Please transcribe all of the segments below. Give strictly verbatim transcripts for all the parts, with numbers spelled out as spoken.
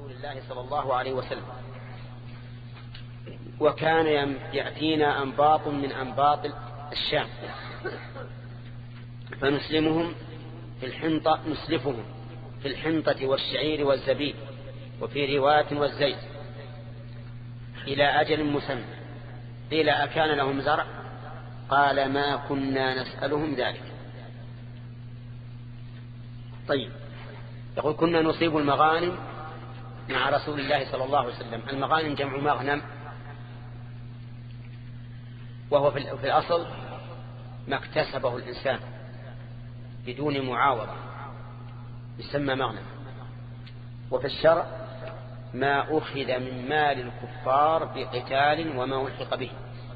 رسول الله صلى الله عليه وسلم، وكان يأتينا أنباط من أنباط الشام فنسلمهم في الحنطة نسلفهم في الحنطة والشعير والزبيب وفي رواية والزيت إلى أجل مسمى. قيل أكان لهم زرع؟ قال ما كنا نسألهم ذلك. طيب، يقول كنا نصيب المغانم مع رسول الله صلى الله عليه وسلم. المغانم جمع مغنم، وهو في الأصل ما اكتسبه الإنسان بدون معاوضة يسمى مغنم. وفي الشرع ما أخذ من مال الكفار بقتال وما ألحق به،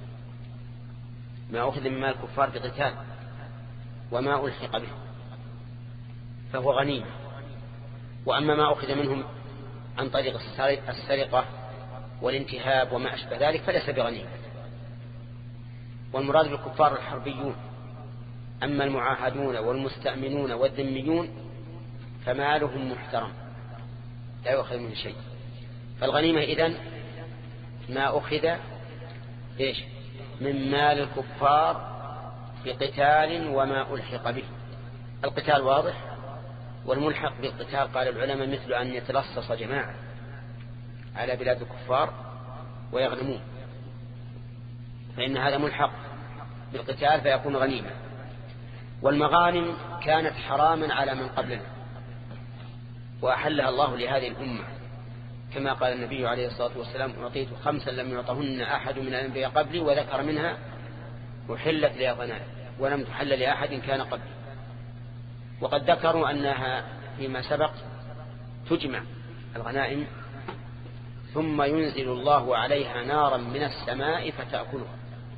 ما أخذ من مال الكفار بقتال وما ألحق به فهو غنيمة. وأما ما أخذ منهم عن طريق السرقة والانتهاب وما أشبه ذلك فليس بغنيمة. والمراد بالكفار الحربيون. أما المعاهدون والمستأمنون والذميون فمالهم محترم لا يؤخذ منه شيء. فالغنيمة إذن ما أخذ إيش من مال الكفار بقتال وما ألحق به. القتال واضح، والملحق بالقتال قال العلماء مثل أن يتلصص جماعة على بلاد الكفار ويغنمون، فإن هذا ملحق بالقتال فيكون غنيمة. والمغانم كانت حراما على من قبلنا وأحلها الله لهذه الأمة، كما قال النبي عليه الصلاة والسلام أعطيت خمسا لم يعطهن أحد من الأنبياء قبلي، وذكر منها وحلت لي غنائم ولم تحل لأحد كان قبلي. وقد ذكروا أنها فيما سبق تجمع الغنائم ثم ينزل الله عليها نارا من السماء فتأكلها،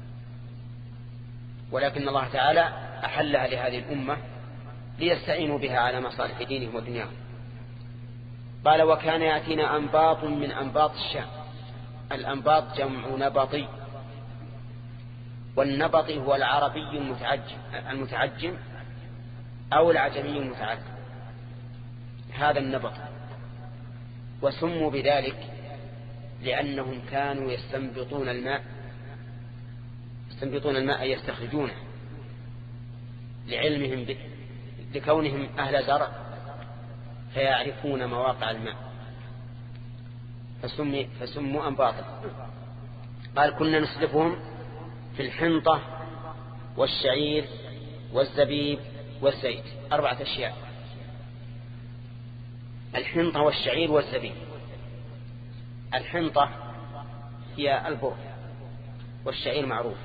ولكن الله تعالى أحلها لهذه الأمة ليستعينوا بها على مصالح دينهم ودنياهم. قال وكان يأتينا أنباط من أنباط الشام. الأنباط جمع نبطي، والنبطي هو العربي المتعجم, المتعجم أو العجمي المتعجم، هذا النبط. وسموا بذلك لأنهم كانوا يستنبطون الماء يستنبطون الماء يستخرجونه لعلمهم به، لكونهم أهل زرع فيعرفون مواقع الماء فسموا, فسموا أنباطا. قال كنا نسلفهم في الحنطة والشعير والزبيب والزيت، أربعة أشياء: الحنطة والشعير والزبيب. الحنطة هي البر، والشعير معروف،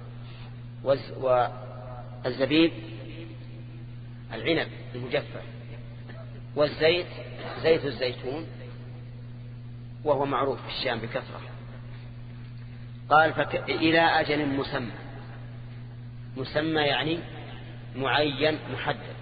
والزبيب العنب المجفف، والزيت زيت الزيتون وهو معروف في الشام بكثرة. قال فك... إلى أجل مسمى. مسمى يعني معين محدد.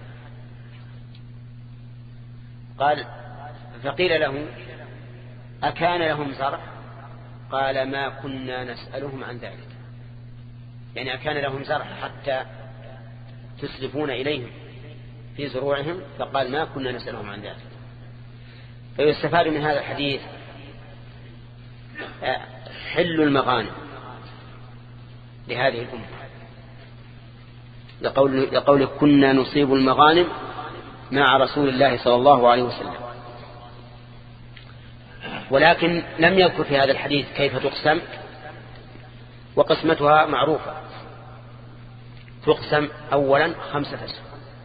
قال فقيل له أكان لهم زرع؟ قال ما كنا نسألهم عن ذلك، يعني أكان لهم زرع حتى تسلفون إليهم في زروعهم؟ فقال ما كنا نسألهم عن ذلك. فيستفاد من هذا الحديث حل المغانم لهذه الأمة، لقول, لقول كنا نصيب المغانم مع رسول الله صلى الله عليه وسلم. ولكن لم يذكر في هذا الحديث كيف تقسم، وقسمتها معروفة. تقسم أولا خمسة أسهم،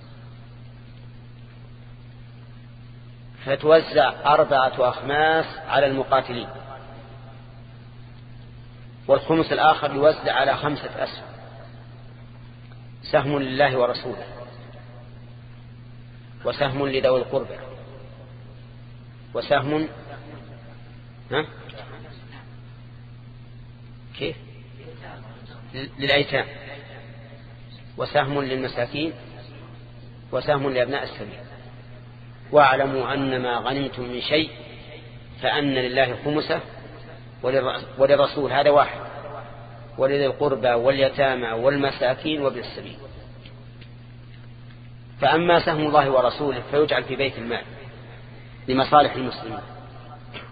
فتوزع أربعة أخماس على المقاتلين، والخمس الآخر يوزع على خمسة أسهم: سهم لله ورسوله، وسهم لذوي القربى، وسهم ها؟ كيف؟ للأيتام، وسهم للمساكين، وسهم لأبناء السبيل. واعلموا أن ما غنمتم من شيء فأن لله خمسه وللرسول، هذا واحد، ولذي القربى واليتامى والمساكين وابن السبيل. فأما سهم الله ورسوله فيجعل في بيت المال لمصالح المسلمين،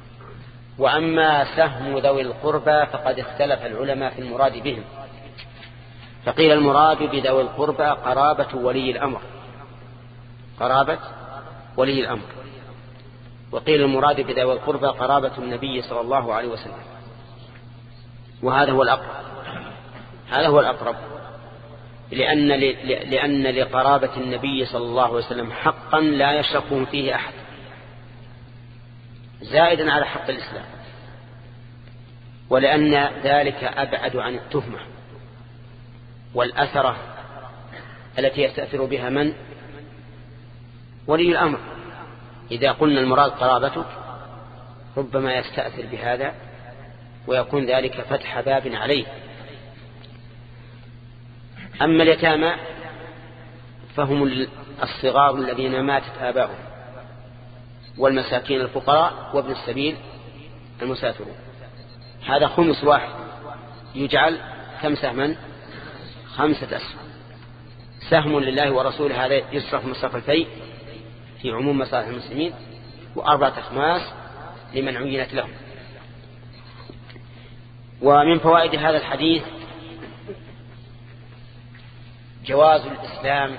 وأما سهم ذوي القربى فقد اختلف العلماء في المراد بهم، فقيل المراد بذوي القربى قرابة ولي الأمر، قرابة ولي الأمر، وقيل المراد بذوي القربى قرابة النبي صلى الله عليه وسلم، وهذا هو الأقرب، هذا هو الأقرب، لأن, لأن لقرابة النبي صلى الله عليه وسلم حقا لا يشركه فيه أحد زائدا على حق الإسلام، ولأن ذلك أبعد عن التهمة والأثرة التي يستأثر بها من ولي الأمر. إذا قلنا المراد قرابتك ربما يستأثر بهذا ويكون ذلك فتح باب عليه. أما اليتامى فهم الصغار الذين ماتت آباؤهم، والمساكين الفقراء، وابن السبيل المسافرون. هذا خمس واحد يجعل كم سهما؟ خمسة أسهم، سهم لله ورسوله هذا يصرف مصرف الفيء في عموم مصالح المسلمين، وأربعة أخماس لمن عينت لهم. ومن فوائد هذا الحديث جواز الإسلام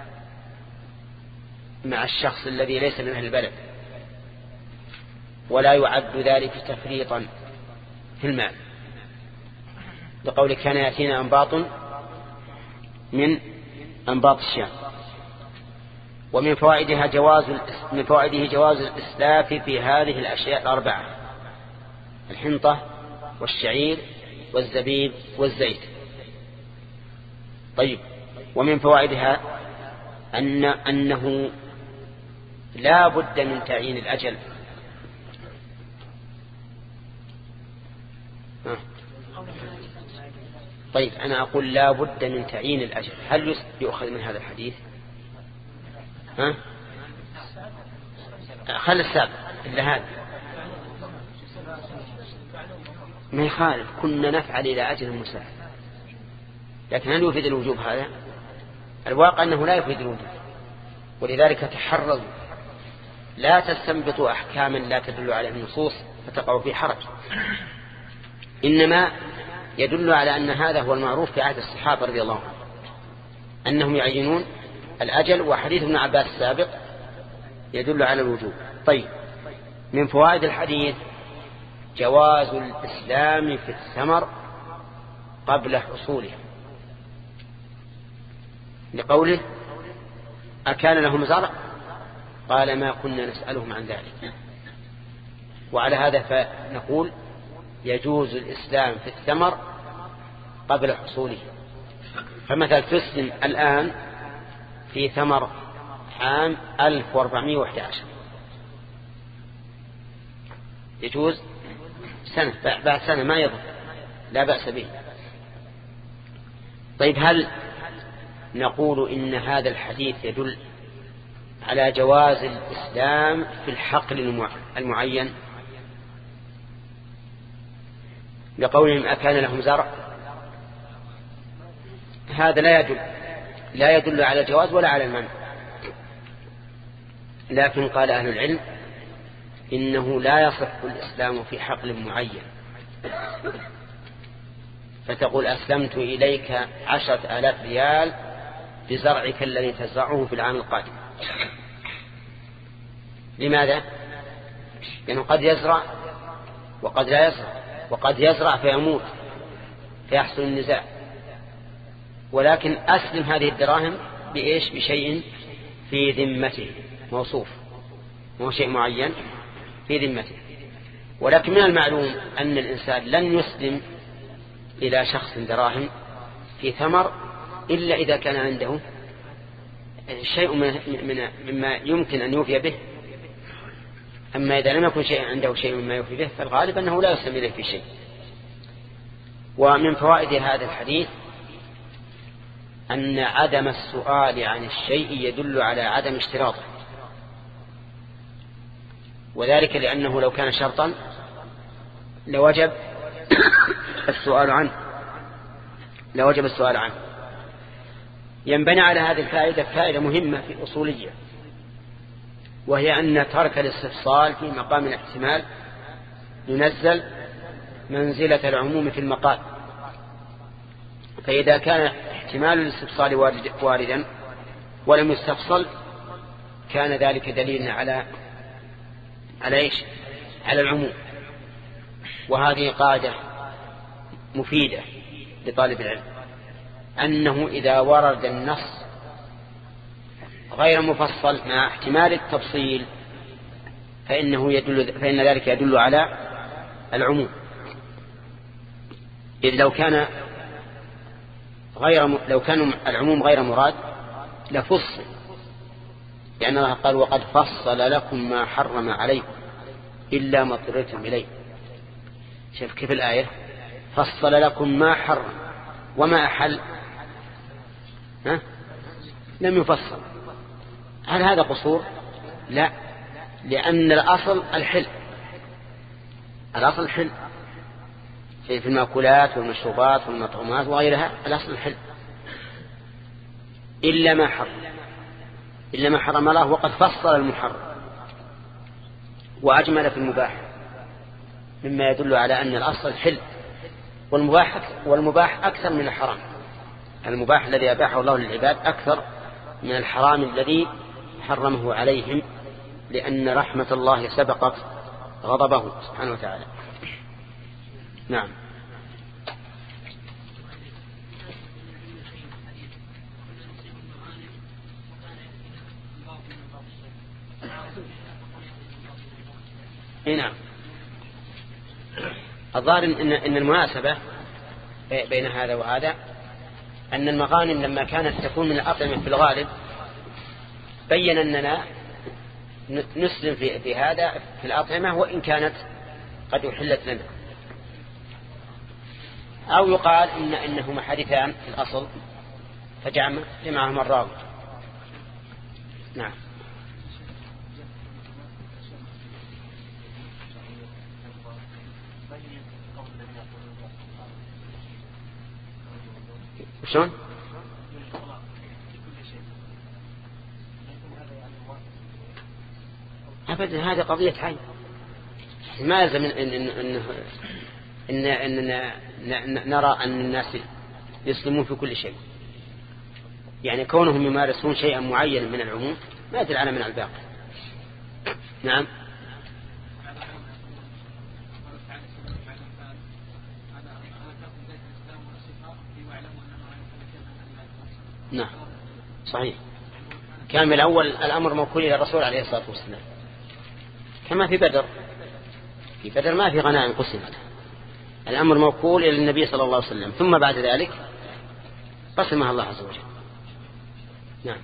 مع الشخص الذي ليس من أهل البلد، ولا يعد ذلك تفريطا في المال، لقول كان يأتينا أنباط من أنباط الشام. ومن فوائدها جواز من فوائده جواز الإسلاف في هذه الأشياء الأربعة: الحنطة والشعير والزبيب والزيت. طيب، ومن فوائدها أن أنه لا بد من تعيين الأجل. ها. طيب، أنا أقول لا بد من تعيين الأجل، هل يؤخذ من هذا الحديث؟ ها؟ خل السابق إلا هذا ما يخالف، كنا نفعل إلى أجل مساعد، لكن هل يفيد الوجوب هذا؟ الواقع أنه لا يفيد الوجوب، ولذلك تحرزوا، لا تستنبطوا أحكاما لا تدل على النصوص فتقعوا في حرج، إنما يدل على أن هذا هو المعروف في عهد الصحابة رضي الله عنهم أنهم يعينون الأجل، وحديث ابن عباس السابق يدل على الوجوب. طيب، من فوائد الحديث جواز الإسلام في الثمر قبل حصوله، لقوله أكان لهم زرع؟ قال ما كنا نسألهم عن ذلك. وعلى هذا فنقول يجوز الإسلام في الثمر قبل حصوله. فمثل تسلم الآن في ثمر عام ألف وأربعمائة وأحد عشر، يجوز سنة بعد سنة ما يضر، لا بأس به. طيب، هل نقول إن هذا الحديث يدل على جواز الإسلام في الحقل المعين لقولهم أكان لهم زرع؟ هذا لا يدل لا يدل على الجواز ولا على المنع، لكن قال أهل العلم إنه لا يصح الإسلام في حقل معين، فتقول أسلمت إليك عشرة آلاف ريال بزرعك الذي تزرعه في العام القادم. لماذا؟ لأنه قد يزرع وقد لا يزرع، وقد يزرع فيموت فيحصل النزاع، ولكن أسلم هذه الدراهم بإيش؟ بشيء في ذمته موصوف، مو شيء معين في ذمته. ولكن من المعلوم أن الإنسان لن يسلم إلى شخص دراهم في ثمر إلا إذا كان عنده شيء من مما يمكن أن يوفي به. أما إذا لم يكن شيء عنده شيء مما يوفي به فالغالب أنه لا يسلم إليه في شيء. ومن فوائد هذا الحديث أن عدم السؤال عن الشيء يدل على عدم اشتراطه، وذلك لأنه لو كان شرطا لوجب السؤال عنه لوجب السؤال عنه. ينبني على هذه الفائدة فائدة مهمة في أصولية، وهي أن ترك الاستفصال في مقام الاحتمال ينزل منزلة العموم في المقال. فإذا كان احتمال الاستفصال واردا ولم يستفصل كان ذلك دليلا على على ايش؟ على العموم. وهذه قاعدة مفيدة لطالب العلم، أنه إذا ورد النص غير مفصل مع احتمال التفصيل فإنه يدل فإن ذلك يدل على العموم. إذ لو كان غير لو كان العموم غير مراد لفصل، لأن الله قال وقد فصل لكم ما حرم عليكم إلا ما اضطررتم إليه. شوف كيف الآية فصل لكم ما حرم وما أحل ها؟ لم يفصل. هل هذا قصور؟ لا، لأن الأصل الحل، الأصل الحل في المأكولات والمشروبات والمطعومات وغيرها، الأصل الحل إلا ما حرم، إلا ما حرم الله، وقد فصل المحرم وأجمل في المباح، مما يدل على أن الأصل الحل، والمباح والمباح أكثر من الحرام. المباح الذي أباحه الله للعباد أكثر من الحرام الذي حرمه عليهم، لأن رحمة الله سبقت غضبه سبحانه وتعالى. نعم. نعم. الظاهر إن, إن المناسبة بين هذا وهذا أن المغانم لما كانت تكون من الأطعمة في الغالب بين أننا نسلم في, في هذا في الأطعمة وإن كانت قد أحلت لنا، أو يقال إن إنهما حديثان في الأصل فجمعهما الراوي. نعم. شلون؟ أبدا، هذه قضية حي، ما يلزم إن إن إن إن نرى أن الناس يسلمون في كل شيء، يعني كونهم يمارسون شيئا معينا من العموم ما يدل على من الباقي. نعم. نعم صحيح، كان من الأول الأمر موكول إلى الرسول عليه الصلاة والسلام، كما في بدر. في بدر ما في غنائم قسمت، الأمر موكول إلى النبي صلى الله عليه وسلم، ثم بعد ذلك قسمها الله عز وجل. نعم.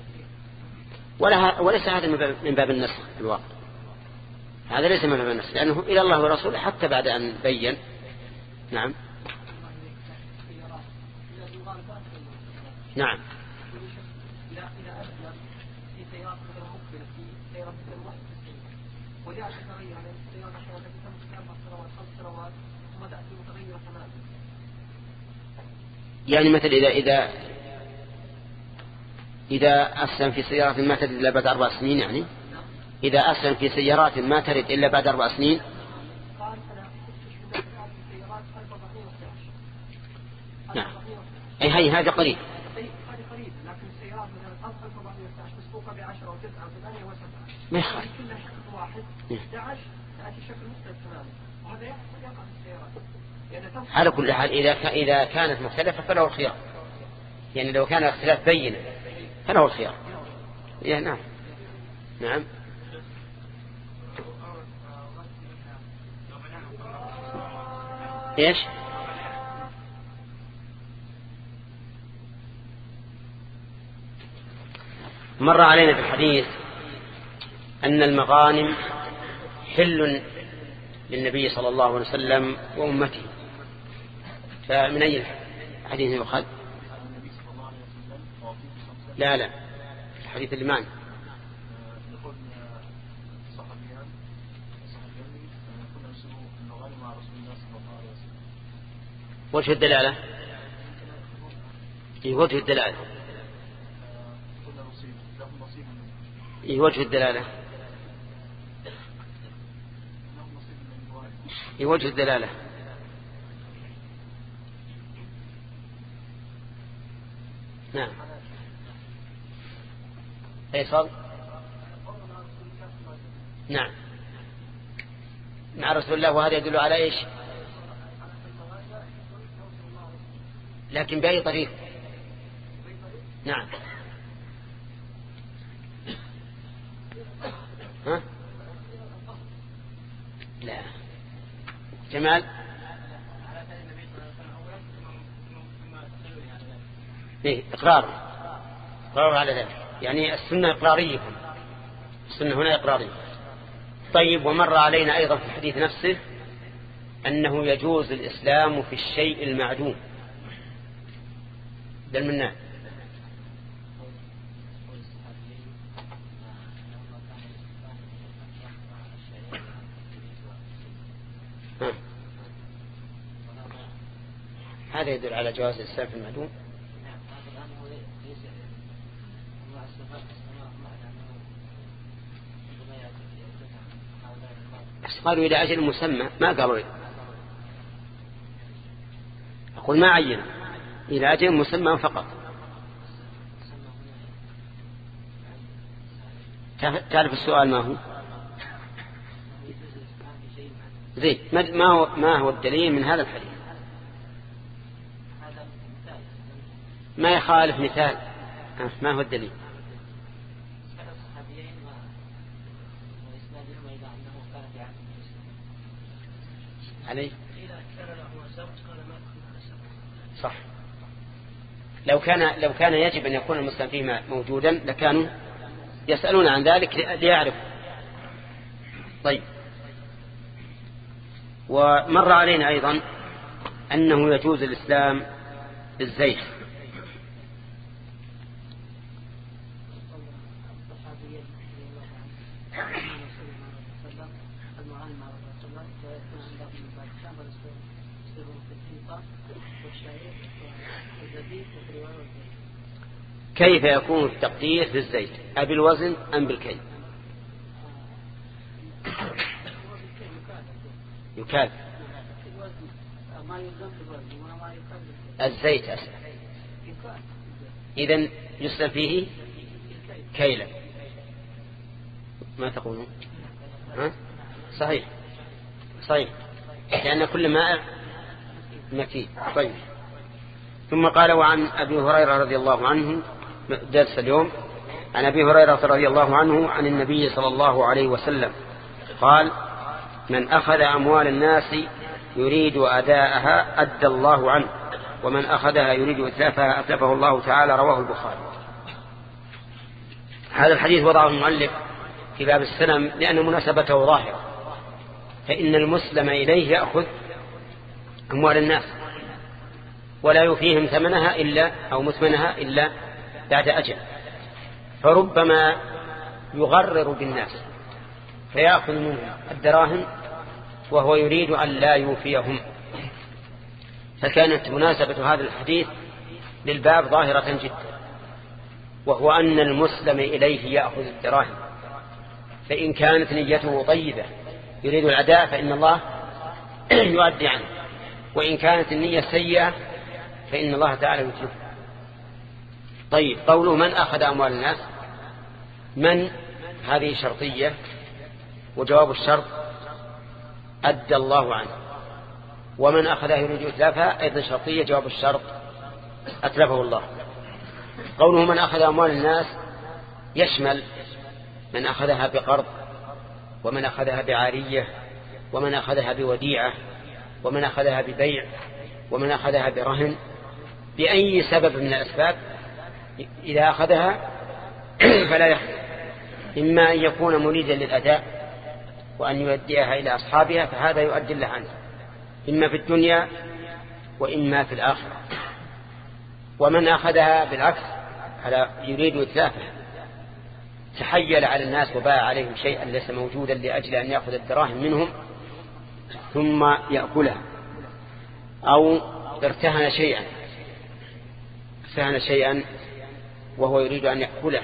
ولا وليس هذا من باب النسخ في الواقع، هذا ليس من باب النسخ، لأنه إلى الله ورسوله حتى بعد أن بين. نعم. نعم. يعني مثل إذا إذا إذا أسلم في سيارات ما ترد إلا بعد أربع سنين، يعني إذا أسلم في سيارات ما ترد إلا بعد أربع سنين. نعم. أي هاي هذا قريب. ما يخالف. على كل حال إذا إذا كانت مختلفة فله الخيار، يعني لو كان الاختلاف بينا فله الخيار. يعني نعم. نعم. إيش؟ مر علينا في الحديث أن المغانم حل للنبي صلى الله عليه وسلم وأمته، فمن أي حديث يؤخذ؟ لا لا الحديث اللي معنا. وجه الدلالة؟ إيه وجه الدلالة؟ إيه وجه الدلالة؟ في وجه الدلالة. نعم. فيصل. نعم مع رسول الله، وهذا يدل على إيش؟ لكن بأي طريق؟ نعم. ها؟ لا. جمال. إيه إقرار إقرار على ذلك، يعني السنة إقرارية، السنة هنا إقرارية. طيب، ومر علينا أيضا في الحديث نفسه أنه يجوز الإسلام في الشيء المعدوم. دل منا. هذا يدل على جواز الإسلام في المعدوم. قالوا إلى أجل مسمى، ما قالوا، أقول ما عين، إلى أجل مسمى فقط. تعرف السؤال ما هو؟ زين، ما هو ما هو الدليل من هذا الحديث؟ ما يخالف مثال. ما هو الدليل؟ عليه صح. لو كان لو كان يجب أن يكون المسلم فيه موجودا لكانوا يسألون عن ذلك ليعرفوا. طيب، ومر علينا أيضا أنه يجوز الإسلام بالزيت. كيف يكون التقدير بالزيت؟ أبي الوزن أم بالكيل؟ يكاد الزيت أسهل، إذن يسلم فيه كيلا. ما تقولون؟ ها؟ صحيح صحيح، لأن كل ماء مكي. طيب، ثم قال: وعن أبي هريرة رضي الله عنه، درس اليوم عن أبي هريرة رضي الله عنه عن النبي صلى الله عليه وسلم قال: من أخذ أموال الناس يريد أداءها أدى الله عنه، ومن أخذها يريد إتلافها أتلفه الله تعالى. رواه البخاري. هذا الحديث وضعه المؤلف في باب السلم لأن مناسبته ظاهرة، فإن المسلم إليه يأخذ أموال الناس ولا يفيهم ثمنها إلا أو مثمنها إلا بعد أجل، فربما يغرر بالناس فيأخذ منهم الدراهم وهو يريد أن لا يوفيهم. فكانت مناسبة هذا الحديث للباب ظاهرة جدا، وهو أن المسلم إليه يأخذ الدراهم، فإن كانت نيته طيبة يريد العداء فإن الله يؤدي عنه، وإن كانت النية سيئة فإن الله تعالى يتلف. طيب، قوله من أخذ أموال الناس، من هذه شرطية، وجواب الشرط أدى الله عنه، ومن أخذها يريد إتلافها أيضا شرطية، جواب الشرط أتلفه الله. قوله من أخذ أموال الناس يشمل من أخذها بقرض، ومن أخذها بعارية، ومن أخذها بوديعة، ومن أخذها ببيع، ومن أخذها برهن، بأي سبب من الأسباب إذا أخذها فلا يحل، إما أن يكون مريدا للأداء وأن يؤديها إلى أصحابها فهذا يؤدي الله عنه، إما في الدنيا وإما في الآخرة. ومن أخذها بالعكس على يريد إتلافها، تحيل على الناس وباع عليهم شيئا ليس موجودا لأجل أن يأخذ الدراهم منهم ثم يأكلها، أو ارتهن شيئا ارتهن شيئا وهو يريد أن يأكله،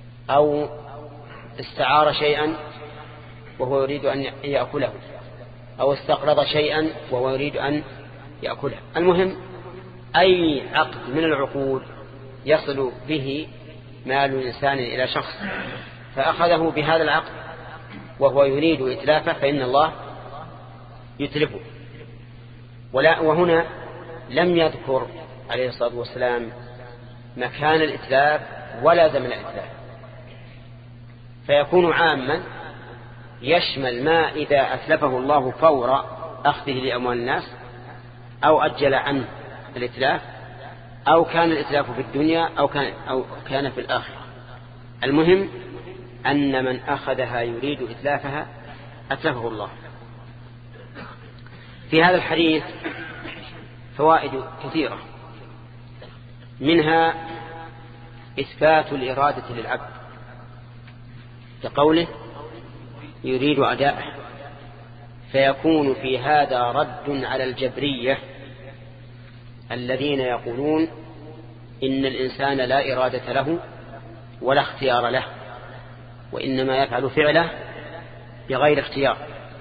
أو استعار شيئا وهو يريد أن يأكله، أو استقرض شيئا وهو يريد أن يأكله. المهم أي عقد من العقود يصل به مال الإنسان إلى شخص فأخذه بهذا العقد وهو يريد إتلافه فإن الله يتلفه. ولا وهنا لم يذكر عليه الصلاة والسلام مكان الإتلاف ولا زمن الإتلاف، فيكون عاما يشمل ما إذا أتلفه الله فور أخذه لأموال الناس أو أجل عنه الإتلاف أو كان الإتلاف في الدنيا أو كان, أو كان في الآخرة. المهم أن من أخذها يريد إتلافها أتلفه الله. في هذا الحديث فوائد كثيرة، منها إثبات الإرادة للعبد كقوله يريد أداءه، فيكون في هذا رد على الجبرية الذين يقولون إن الإنسان لا إرادة له ولا اختيار له، وإنما يفعل فعله بغير اختيار،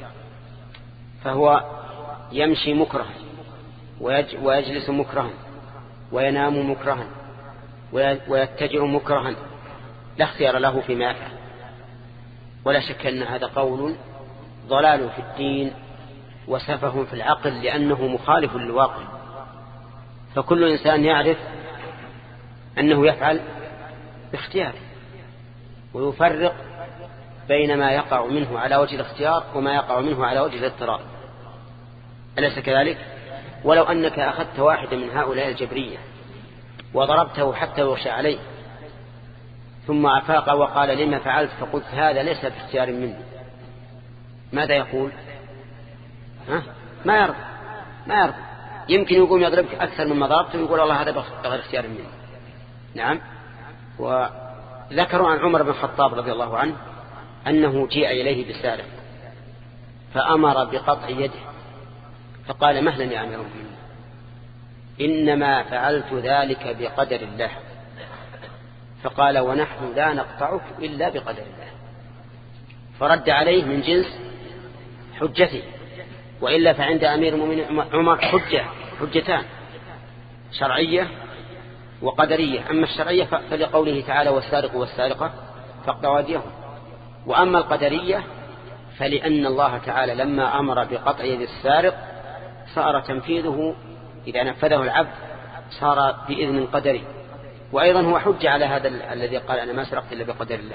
فهو يمشي مكرها ويجلس مكرها وينام مكرها ويتجر مكرها لا اختيار له فيما يفعل. ولا شك أن هذا قول ضلال في الدين وسفه في العقل، لأنه مخالف للواقع. فكل إنسان يعرف أنه يفعل باختياره، ويفرق بين ما يقع منه على وجه الاختيار وما يقع منه على وجه الاضطرار، أليس كذلك؟ ولو أنك أخذت واحدا من هؤلاء الجبرية وضربته حتى يغشى عليه ثم أفاق وقال لما فعلت فقلت هذا ليس باختيار مني، ماذا يقول؟ ها؟ ما يرضى ما يرضى يمكن يقوم يضربك أكثر مما ضربته ويقول الله هذا بغير اختيار مني. نعم. وذكروا عن عمر بن الخطاب رضي الله عنه أنه جيء إليه بسارق فأمر بقطع يده، فقال مهلا يا أمير المؤمنين، إنما فعلت ذلك بقدر الله. فقال ونحن لا نقطعك إلا بقدر الله. فرد عليه من جنس حجته، وإلا فعند أمير المؤمنين عمر حجة حجتان شرعية وقدرية. أما الشرعية فلقوله تعالى والسارق والسارقة فاقطعوا أيديهم، وأما القدرية فلأن الله تعالى لما أمر بقطع يد السارق صار تنفيذه إذا نفذه العبد صار بإذن قدري، وأيضا هو حجة على هذا الذي قال أنا ما سرقت إلا بقدر الله.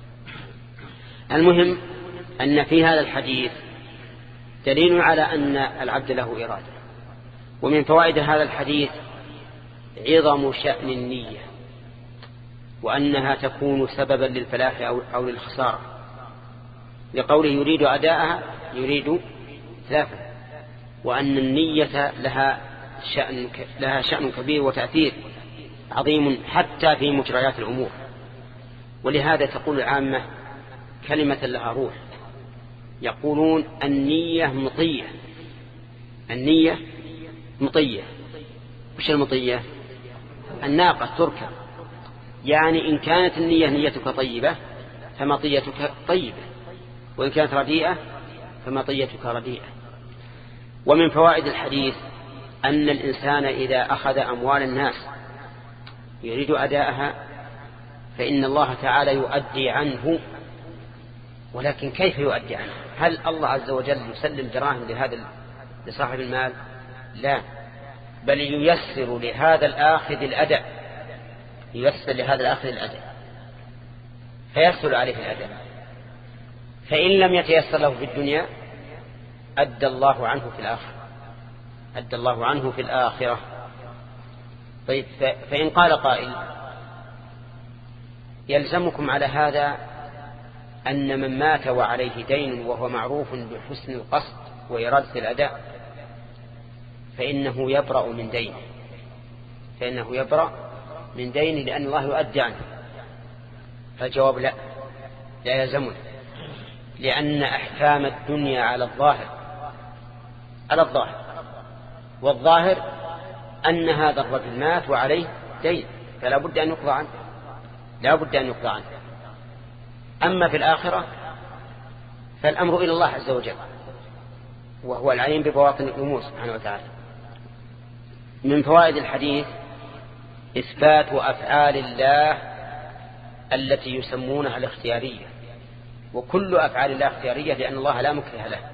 المهم أن في هذا الحديث دليل على أن العبد له إرادة. ومن فوائد هذا الحديث عظم شأن النية، وأنها تكون سببا للفلاح أو للخسارة، لقوله يريد أداءها يريد ثلاثة، وأن النية لها شأن, لها شأن كبير وتأثير عظيم حتى في مجريات الأمور. ولهذا تقول العامة كلمة لها روح، يقولون النية مطية. النية مطية. وش المطية؟ الناقة تركب، يعني إن كانت النية نيتك طيبة فمطيتك طيبة، وإن كانت رديئة فمطيتك رديئة. ومن فوائد الحديث أن الإنسان إذا أخذ أموال الناس يريد أداءها فإن الله تعالى يؤدي عنه. ولكن كيف يؤدي عنه؟ هل الله عز وجل يسلم دراهم لهذا لصاحب المال؟ لا، بل ييسر لهذا الآخذ الأداء، ييسر لهذا الآخذ الأداء فيسهل عليه الأداء. فإن لم يتيسر له في الدنيا أدى الله عنه في الآخرة، أدى الله عنه في الآخرة. طيب، فإن قال قائل يلزمكم على هذا أن من مات وعليه دين وهو معروف بحسن القصد وإرادة الأداء فإنه يبرأ من دينه، فإنه يبرأ من دينه لأن الله يؤدي عنه. فالجواب لا، لا يلزمنا، لأن أحكام الدنيا على الظاهر على الظاهر والظاهر أن هذا الرجل مات وعليه دين فلا بد أن يقضى عنه، لا بد أن يقضى عنه. أما في الآخرة فالأمر إلى الله عز وجل، وهو العليم ببواطن الأمور سبحانه وتعالى. من فوائد الحديث إثبات أفعال الله التي يسمونها الاختيارية، وكل أفعال الله اختيارية لأن الله لا مكره له،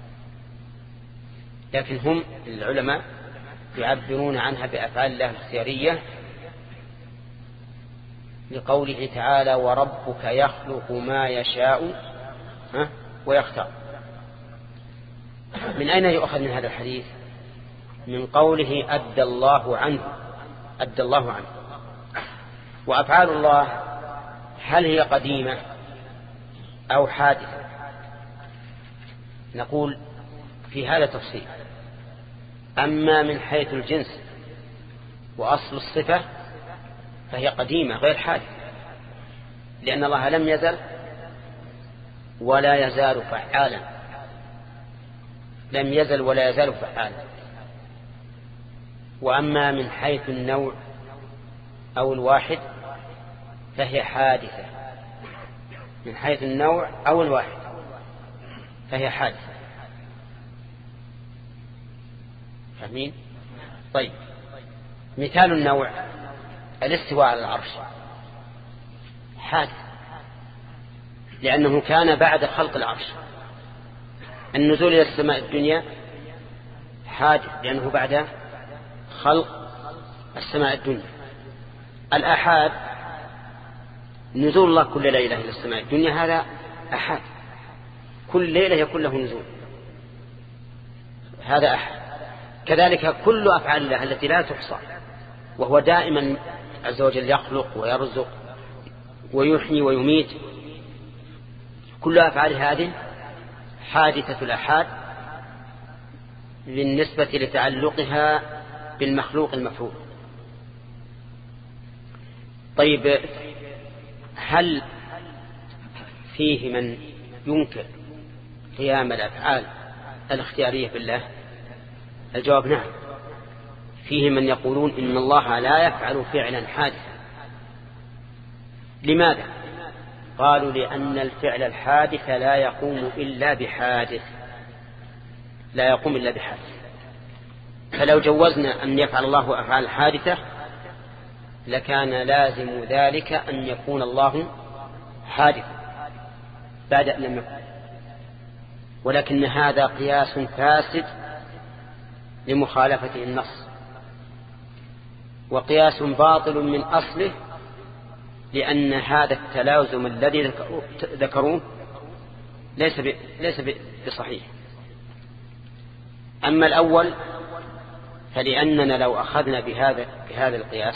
لكن هم العلماء يعبرون عنها بأفعال الله الاختيارية لقوله تعالى وربك يخلق ما يشاء ويختار. من أين يؤخذ من هذا الحديث؟ من قوله أدى الله عنه، أدى الله عنه. وأفعال الله هل هي قديمة أو حادثة؟ نقول في هذا تفصيل. أما من حيث الجنس وأصل الصفة فهي قديمة غير حادثة، لأن الله لم يزل ولا يزال فعالا، لم يزل ولا يزال فعالا. وأما من حيث النوع أو الواحد فهي حادثة، من حيث النوع أو الواحد فهي حادثة. فاهمين؟ طيب، مثال النوع الاستواء على العرش حادث، لأنه كان بعد خلق العرش. النزول إلى السماء الدنيا حادث، لأنه بعد خلق السماء الدنيا. الآحاد نزول الله كل ليلة إلى السماء الدنيا هذا أحاد، كل ليلة يكون له نزول، هذا أحد. كذلك كل أفعال الله التي لا تحصى، وهو دائما عز وجل يخلق ويرزق ويحيي ويميت، كل أفعال هذه حادثة الأحاد بالنسبة لتعلقها بالمخلوق المفعول. طيب، هل فيه من ينكر قيام الأفعال الاختيارية بالله؟ الجواب نعم، فيه من يقولون إن الله لا يفعل فعلا حادثا. لماذا؟ قالوا لأن الفعل الحادث لا يقوم إلا بحادث، لا يقوم إلا بحادث. فلو جوزنا أن يفعل الله أفعال حادثة لكان لازم ذلك أن يكون الله حادثا بعد أن لم يكن، ولكن هذا قياس فاسد لمخالفة النص، وقياس باطل من أصله، لأن هذا التلازم الذي ذكروه ليس ليس بصحيح. أما الأول فلأننا لو أخذنا بهذا بهذا القياس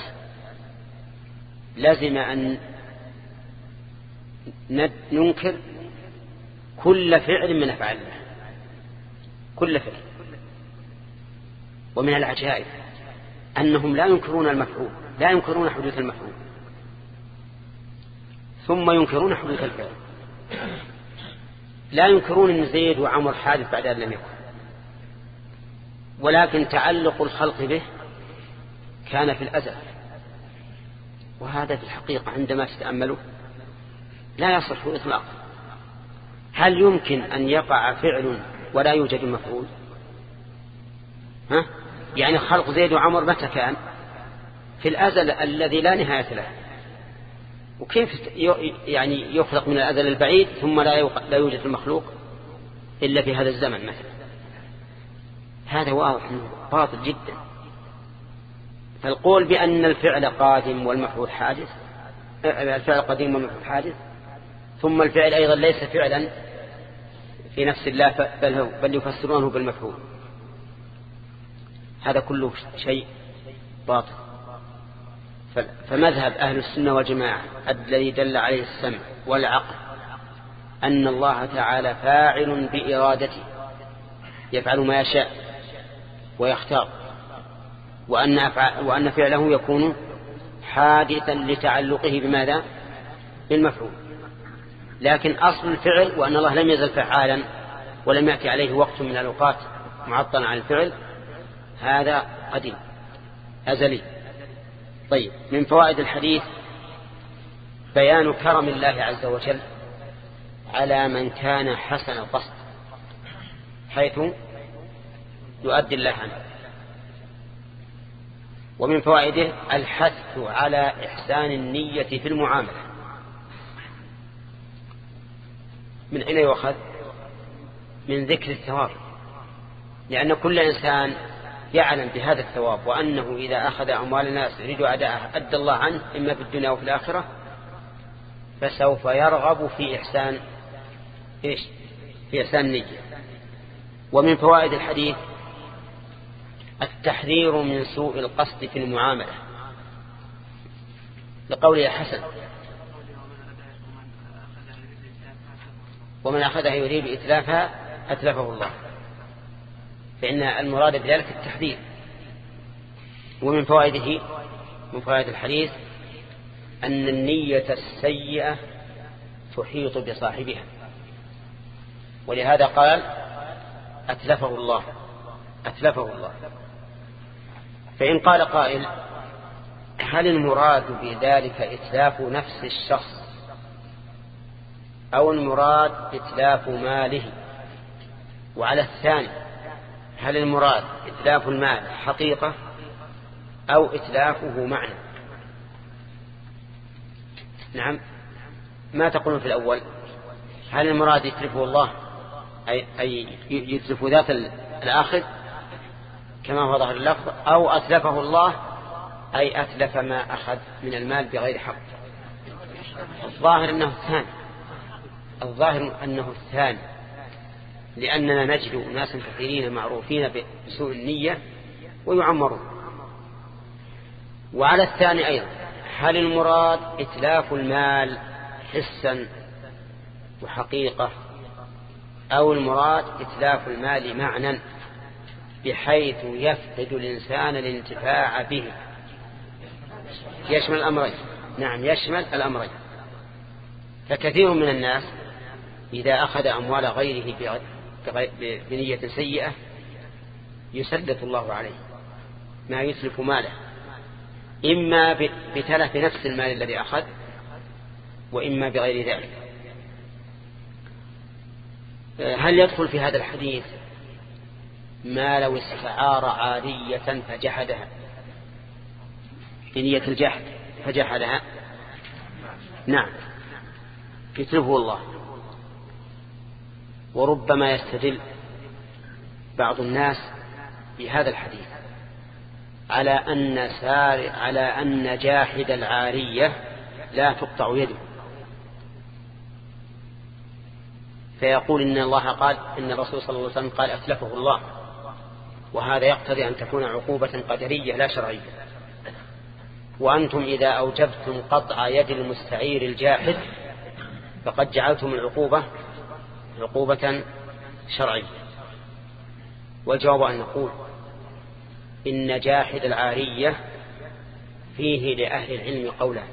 لازم أن ننكر كل فعل من أفعال الله، كل فعل. ومن العجائب أنهم لا ينكرون المفعول، لا ينكرون حدوث المفعول، ثم ينكرون حدوث الفعل. لا ينكرون أن زيد وعمر حادث بعد أن لم يكن، ولكن تعلق الخلق به كان في الأزل، وهذا في الحقيقة عندما تتأمله لا يصح إطلاقا. هل يمكن أن يقع فعل ولا يوجد المفعول؟ ها؟ يعني خلق زيد وعمر متى كان؟ في الأزل الذي لا نهاية له. وكيف يعني يخلق من الأزل البعيد ثم لا يوجد المخلوق إلا في هذا الزمن مثلا؟ هذا واضح باطل جدا. فالقول بأن الفعل قادم والمفعول حادث، الفعل قديم والمفعول حادث، ثم الفعل أيضا ليس فعلا في نفس الله بل, بل يفسرونه بالمفعول، هذا كله شيء باطل. فمذهب أهل السنة والجماعة الذي دل عليه السمع والعقل أن الله تعالى فاعل بإرادته، يفعل ما يشاء ويختار، وأن, وأن فعله يكون حادثا لتعلقه بماذا؟ بالمفعول. لكن أصل الفعل وأن الله لم يزل فعالا ولم يأتي عليه وقت من الأوقات معطلا عن الفعل، هذا قديم أزلي. طيب، من فوائد الحديث بيان كرم الله عز وجل على من كان حسن القصد، حيث يؤدي الله عنه. ومن فوائده الحث على إحسان النية في المعاملة. من أين يؤخذ؟ من ذكر الثواب، لأن كل إنسان يعلم بهذا الثواب، وأنه إذا أخذ أموال الناس يريد أداءها أدى الله عنه إما في الدنيا وفي الآخرة، فسوف يرغب في إحسان إيش؟ في إحسان النية. ومن فوائد الحديث التحذير من سوء القصد في المعاملة، لقوله حسن ومن أخذها يريد إتلافها أتلفه الله، فإن المراد بذلك التحذير. ومن فوائده من فوائد الحديث أن النية السيئة تحيط بصاحبها، ولهذا قال أتلفه الله أتلفه الله. فإن قال قائل هل المراد بذلك إتلاف نفس الشخص أو المراد إتلاف ماله؟ وعلى الثاني هل المراد إتلاف المال حقيقة أو إتلافه معنى؟ نعم، ما تقولون في الأول؟ هل المراد يتلفه الله أي, أي يتلف ذات الآخر كما هو ظاهر اللفظ، أو أتلفه الله أي أتلف ما أخذ من المال بغير حق؟ الظاهر أنه الثاني الظاهر أنه الثاني لأننا نجد ناس كثيرين معروفين بسوء النية ويعمرون. وعلى الثاني أيضا هل المراد إتلاف المال حسا وحقيقة أو المراد إتلاف المال معنى بحيث يفقد الإنسان الانتفاع به؟ يشمل الأمرين. نعم، يشمل الأمرين. فكثير من الناس إذا أخذ أموال غيره بنية سيئة يسلط الله عليه ما يسلف ماله، إما بتلف نفس المال الذي أخذ وإما بغير ذلك. هل يدخل في هذا الحديث ما لو استعار عارية فجحدها بنية الجحد فجحدها؟ نعم، يتلفه الله. وربما يستدل بعض الناس بهذا الحديث على أن سار على أن جاحد العارية لا تقطع يده، فيقول إن الله قال إن الرسول صلى الله عليه وسلم قال أتلفه الله، وهذا يقتضي أن تكون عقوبة قدرية لا شرعية. وأنتم إذا أوجبتم قطع يد المستعير الجاحد فقد جعلتم العقوبة عقوبة شرعية. والجواب أن نقول إن جاحد العارية فيه لأهل العلم قولان.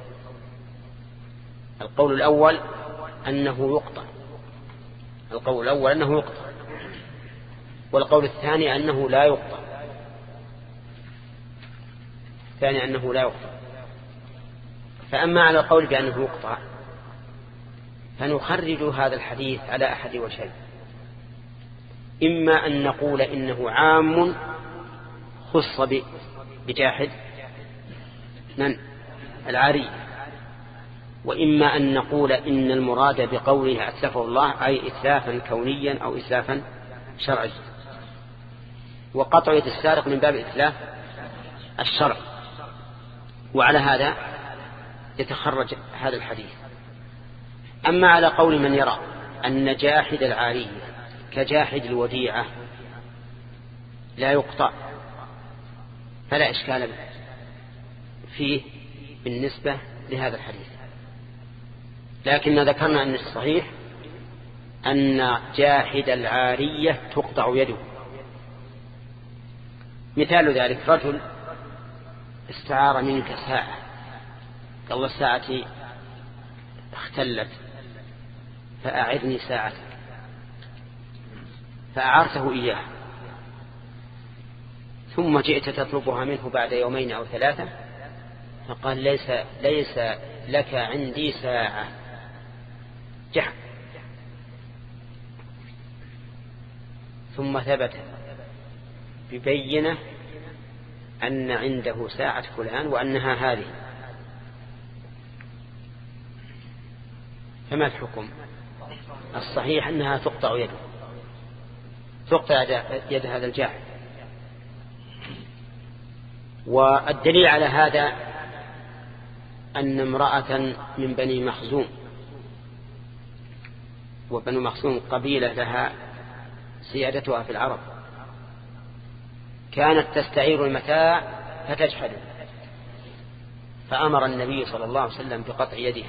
القول الأول أنه يقطع القول الأول أنه يقطع والقول الثاني أنه لا يقطع الثاني أنه لا يقطع. فأما على القول بأنه يقطع فنخرج هذا الحديث على أحد وجهين: إما أن نقول إنه عام خص بجاحد من العاري، وإما أن نقول إن المراد بقوله أتلفه الله أي إتلافا كونيا أو إتلافا شرعيا. وقطع يد السارق من باب إتلاف الشرع. وعلى هذا يتخرج هذا الحديث. أما على قول من يرى أن جاحد العارية كجاحد الوديعة لا يقطع فلا إشكال فيه بالنسبة لهذا الحديث، لكن ذكرنا أن الصحيح أن جاحد العارية تقطع يده. مثال ذلك رجل استعار منك ساعة، قال ساعتي اختلت فأعرني ساعتك، فأعرته إياه، ثم جئت تطلبها منه بعد يومين أو ثلاثة فقال ليس, ليس لك عندي ساعة، جحد. ثم ثبت ببينة أن عنده ساعة فلان وأنها هذه، فما الحكم؟ الصحيح أنها تقطع يده، تقطع يد هذا الجاحد. والدليل على هذا أن امرأة من بني مخزوم، وبنو مخزوم قبيلة لها سيادتها في العرب، كانت تستعير المتاع فتجحده، فأمر النبي صلى الله عليه وسلم بقطع يدها،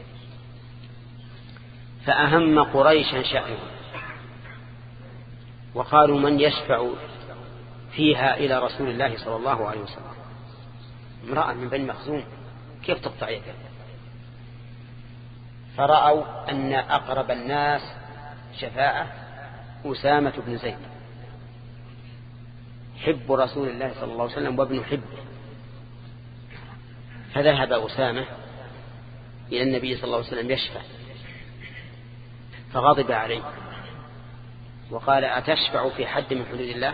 فأهم قريشا شأنه، وقالوا من يشفع فيها إلى رسول الله صلى الله عليه وسلم؟ امرأة من بني مخزوم كيف تقطع يدها؟ فرأوا أن أقرب الناس شفاعة أسامة بن زيد حب رسول الله صلى الله عليه وسلم وابن حبه، فذهب أسامة إلى النبي صلى الله عليه وسلم يشفع، فغضب عليه وقال أتشفع في حد من حدود الله؟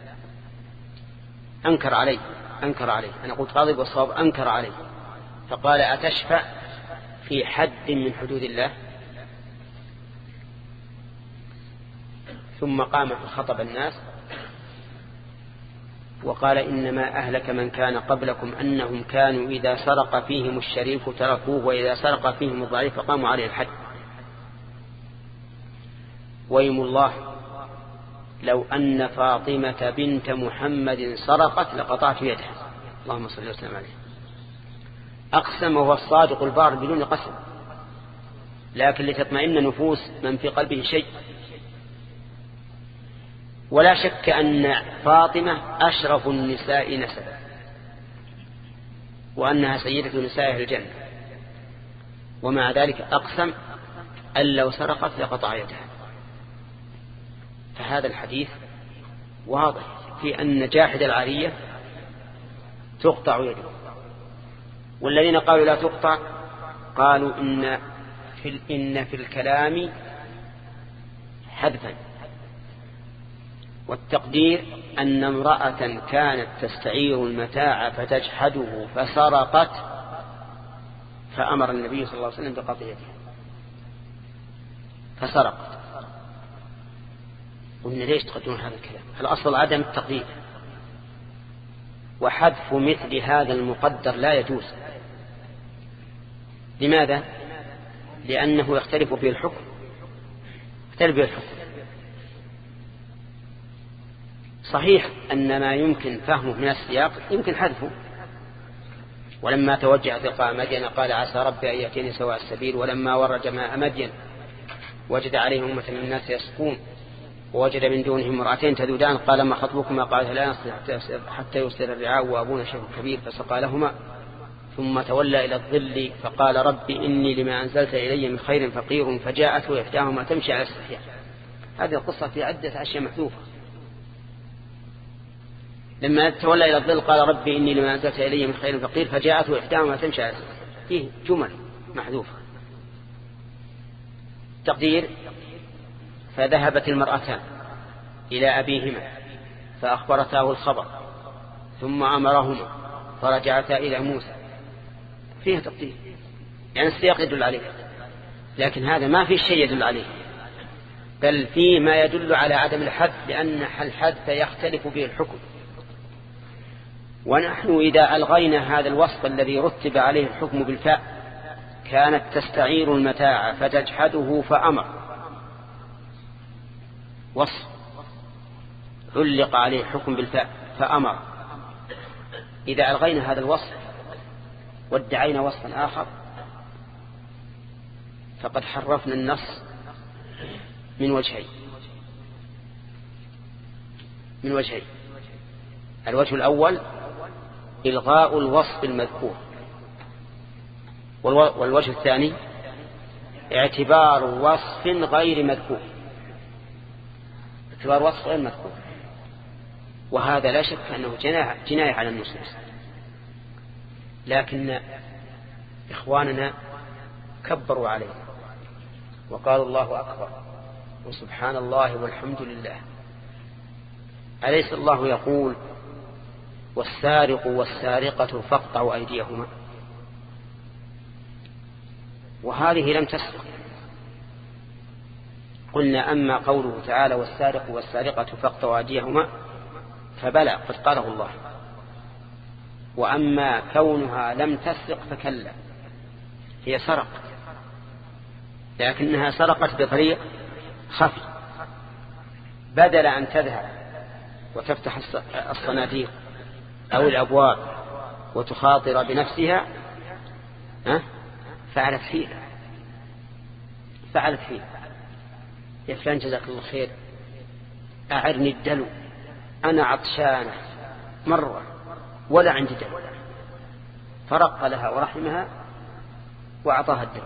أنكر عليه أنكر عليه أنا قلت غضب والصواب أنكر عليه، فقال أتشفع في حد من حدود الله؟ ثم قام خطب الناس وقال إنما أهلك من كان قبلكم أنهم كانوا إذا سرق فيهم الشريف تركوه، وإذا سرق فيهم الضعيف فقاموا عليه الحد. ويم الله لو أن فاطمة بنت محمد سرقت لقطعت يدها. اللهم صل وسلم عليه. أقسم وهو الصادق البار بدون قسم، لكن لتطمئن نفوس من في قلبه شيء. ولا شك أن فاطمة أشرف النساء نسبا، وأنها سيدة نساء الجنة، ومع ذلك أقسم أن لو سرقت لقطع يدها. فهذا الحديث واضح في أن جاحد العارية تقطع يده. والذين قالوا لا تقطع قالوا إن في, إن في الكلام حذفا، والتقدير أن امرأة كانت تستعير المتاع فتجحده فسرقت، فأمر النبي صلى الله عليه وسلم بقطع يدها فسرقت. قلنا ليش تقدرون هذا الكلام؟ الأصل عدم التقدير، وحذف مثل هذا المقدر لا يجوز. لماذا؟ لأنه يختلف به الحكم يختلف به الحكم. صحيح أن ما يمكن فهمه من السياق يمكن حذفه، ولما توجه تلقاء مدين قال عسى ربي أن يأتيني سواء السبيل، ولما ورد ماء مدين وجد عليهم أمة من الناس يسقون ووجد من دونهم امرأتين تذودان قال ما خطبكما؟ قال لا نسقي حتى يصدر الرعاء وأبونا شيخ كبير، فسقى لهما ثم تولى إلى الظل فقال رب إني لما أنزلت إلي من خير فقير، فجاءته إحداهما تمشي على استحياء. هذه القصة في عدة أشياء محذوفة. لما تولى إلى الظل قال رب إني لما أنزلت إلي من خير فقير، فجاءته إحداهما تمشي على استحياء. فيه جمل محذوفة. تقدير فذهبت المرأتان إلى أبيهما فأخبرتاه الخبر ثم أمرهما فرجعتا إلى موسى. فيها تقدير، يعني السياق يدل عليه، لكن هذا ما في شيء يدل عليه، بل فيه ما يدل على عدم الحذف، لأن الحذف يختلف به الحكم. ونحن إذا ألغينا هذا الوصف الذي رتب عليه الحكم بالفاء، كانت تستعير المتاع فتجحده فأمر، وصف علق عليه الحكم بالفاء فأمر. إذا ألغينا هذا الوصف وادعينا وصفا آخر فقد حرفنا النص من وجهين من وجهين الوجه الأول إلغاء الوصف المذكور، والوجه الثاني اعتبار وصف غير مذكور اعتبار وصف غير مذكور وهذا لا شك أنه جناية على النصوص. لكن إخواننا كبروا عليه وقالوا الله أكبر وسبحان الله والحمد لله، أليس الله يقول والسارق والسارقة فاقطعوا أيديهما؟ وهذه لم تسرق. قلنا أما قوله تعالى والسارق والسارقة فاقطعوا أيديهما فبلى قد قاله الله، وأما كونها لم تسرق فكلا، هي سرقت لكنها سرقت بطريق خفي، بدل أن تذهب وتفتح الصناديق أو الأبواب وتخاطر بنفسها فعلت حيلة فعلت حيلة يا فلان جزاك الله خير أعرني الدلو، أنا عطشانة مرة ولا عندي دلو، فرق لها ورحمها وأعطاها الدلو،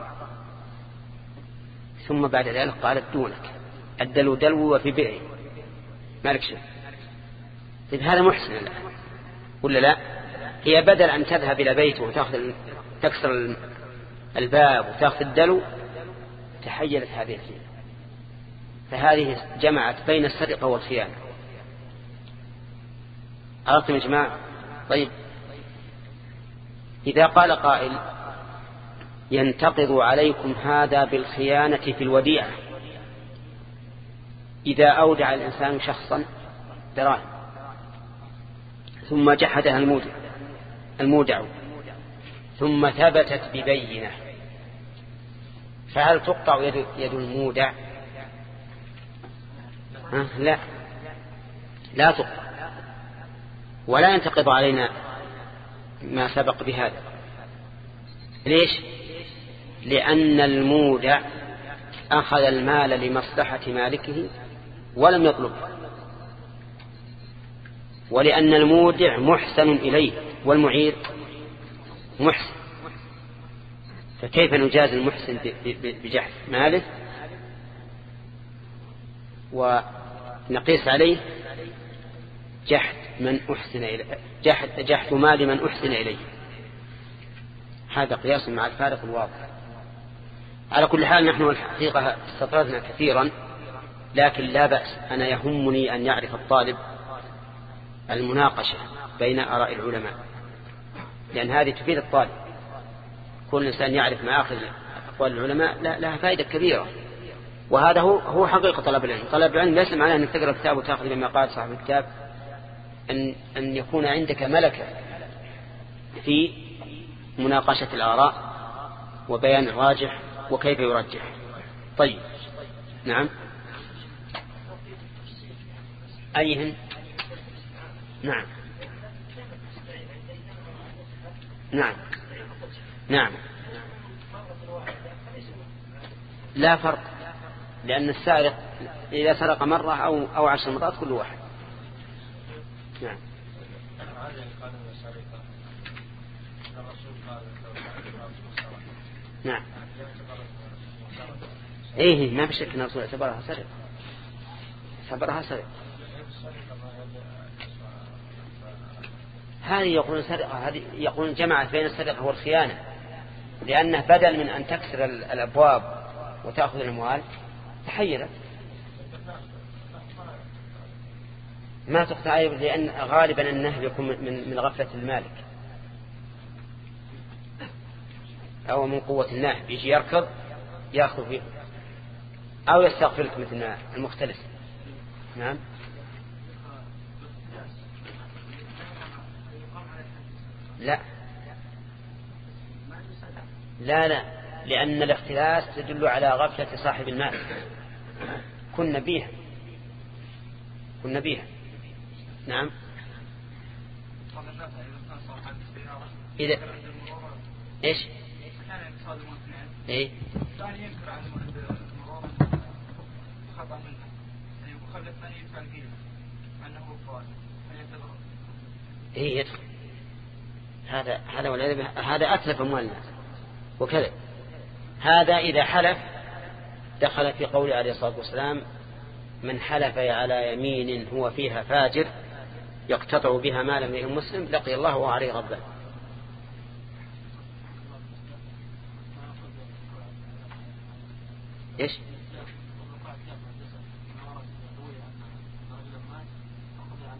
ثم بعد ذلك قالت دونك الدلو دلو وفي بئري مالك شيء. طيب هذا محسن لا ولا لا؟ هي بدل أن تذهب إلى بيته وتأخذ تكسر الباب وتأخذ الدلو تحيلت هذه الحيلة، فهذه جمعت بين السرقة والخيانة. عرفتم يا جماعة؟ طيب إذا قال قائل ينتقض عليكم هذا بالخيانة في الوديعة، إذا أودع الإنسان شخصا دراهم ثم جحدها المودع المودع ثم ثبتت ببينة، فهل تقطع يد, يد المودع؟ ها؟ لا لا تقطع، ولا ينتقض علينا ما سبق بهذا. ليش؟ لأن المودع أخذ المال لمصلحة مالكه ولم يطلبه، ولأن المودع محسن إليه والمعير محسن، فكيف نجاز المحسن بجحد ماله ونقيس عليه جحد من أحسن إليه، جحد, جحد مال من أحسن إليه؟ هذا قياس مع الفارق الواضح. على كل حال نحن الحقيقة استطردنا كثيرا، لكن لا بأس، أنا يهمني أن يعرف الطالب المناقشة بين آراء العلماء، لأن هذه تفيد الطالب. كل إنسان يعرف مآخذ أقوال العلماء لها فائدة كبيرة، وهذا هو هو حقيقة طلب العلم. طلب العلم ليس معناه أن تقرأ الكتاب وتأخذ بما قال صاحب الكتاب، أن أن يكون عندك ملكة في مناقشة الآراء وبيان الراجح وكيف يرجح. طيب نعم أيهن؟ نعم نعم نعم لا فرق، لأن السارق إذا سرق مرة أو أو عشر مرات كل واحد. نعم نعم إيه ما بشك أن الرسول اعتبرها سرقة، اعتبرها سرقة. هذه يقولون سرقة، هذه يقولون جمعت بين السرقة والخيانة، لأنه بدل من أن تكسر الأبواب وتأخذ الأموال تحيرت. ما تقطع لأن غالبا النهب يكون من من غفلة المالك أو من قوة النهب، يجي يركض يأخذ فيه أو يستغفرك مثل المختلس. نعم لا لا لا لأن الاختلاس تدل على غفلة صاحب المال. كن بيها كن بيها نعم إذا إيش إيه إيه يدخل هذا هذا ولا هذا أتلف أموال الناس وكذا. هذا إذا حلف دخل في قول عليه الصلاة والسلام من حلف على يمين هو فيها فاجر يقتطع بها مال امرئ مسلم لقي الله وهو عليه غضبان. إيش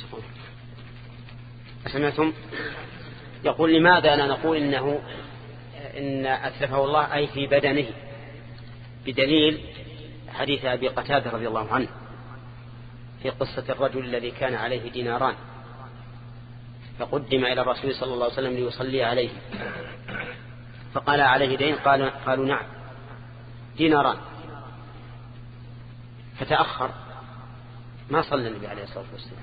سمعتم؟ يقول لماذا لا نقول إنه إن أتلفه الله أي في بدنه، بدليل حديث أبي قتادة رضي الله عنه في قصة الرجل الذي كان عليه ديناران فقدم إلى الرسول صلى الله عليه وسلم ليصلي عليه فقال عليه دين، قال قالوا نعم ديناران، فتأخر ما صلى النبي عليه الصلاة والسلام.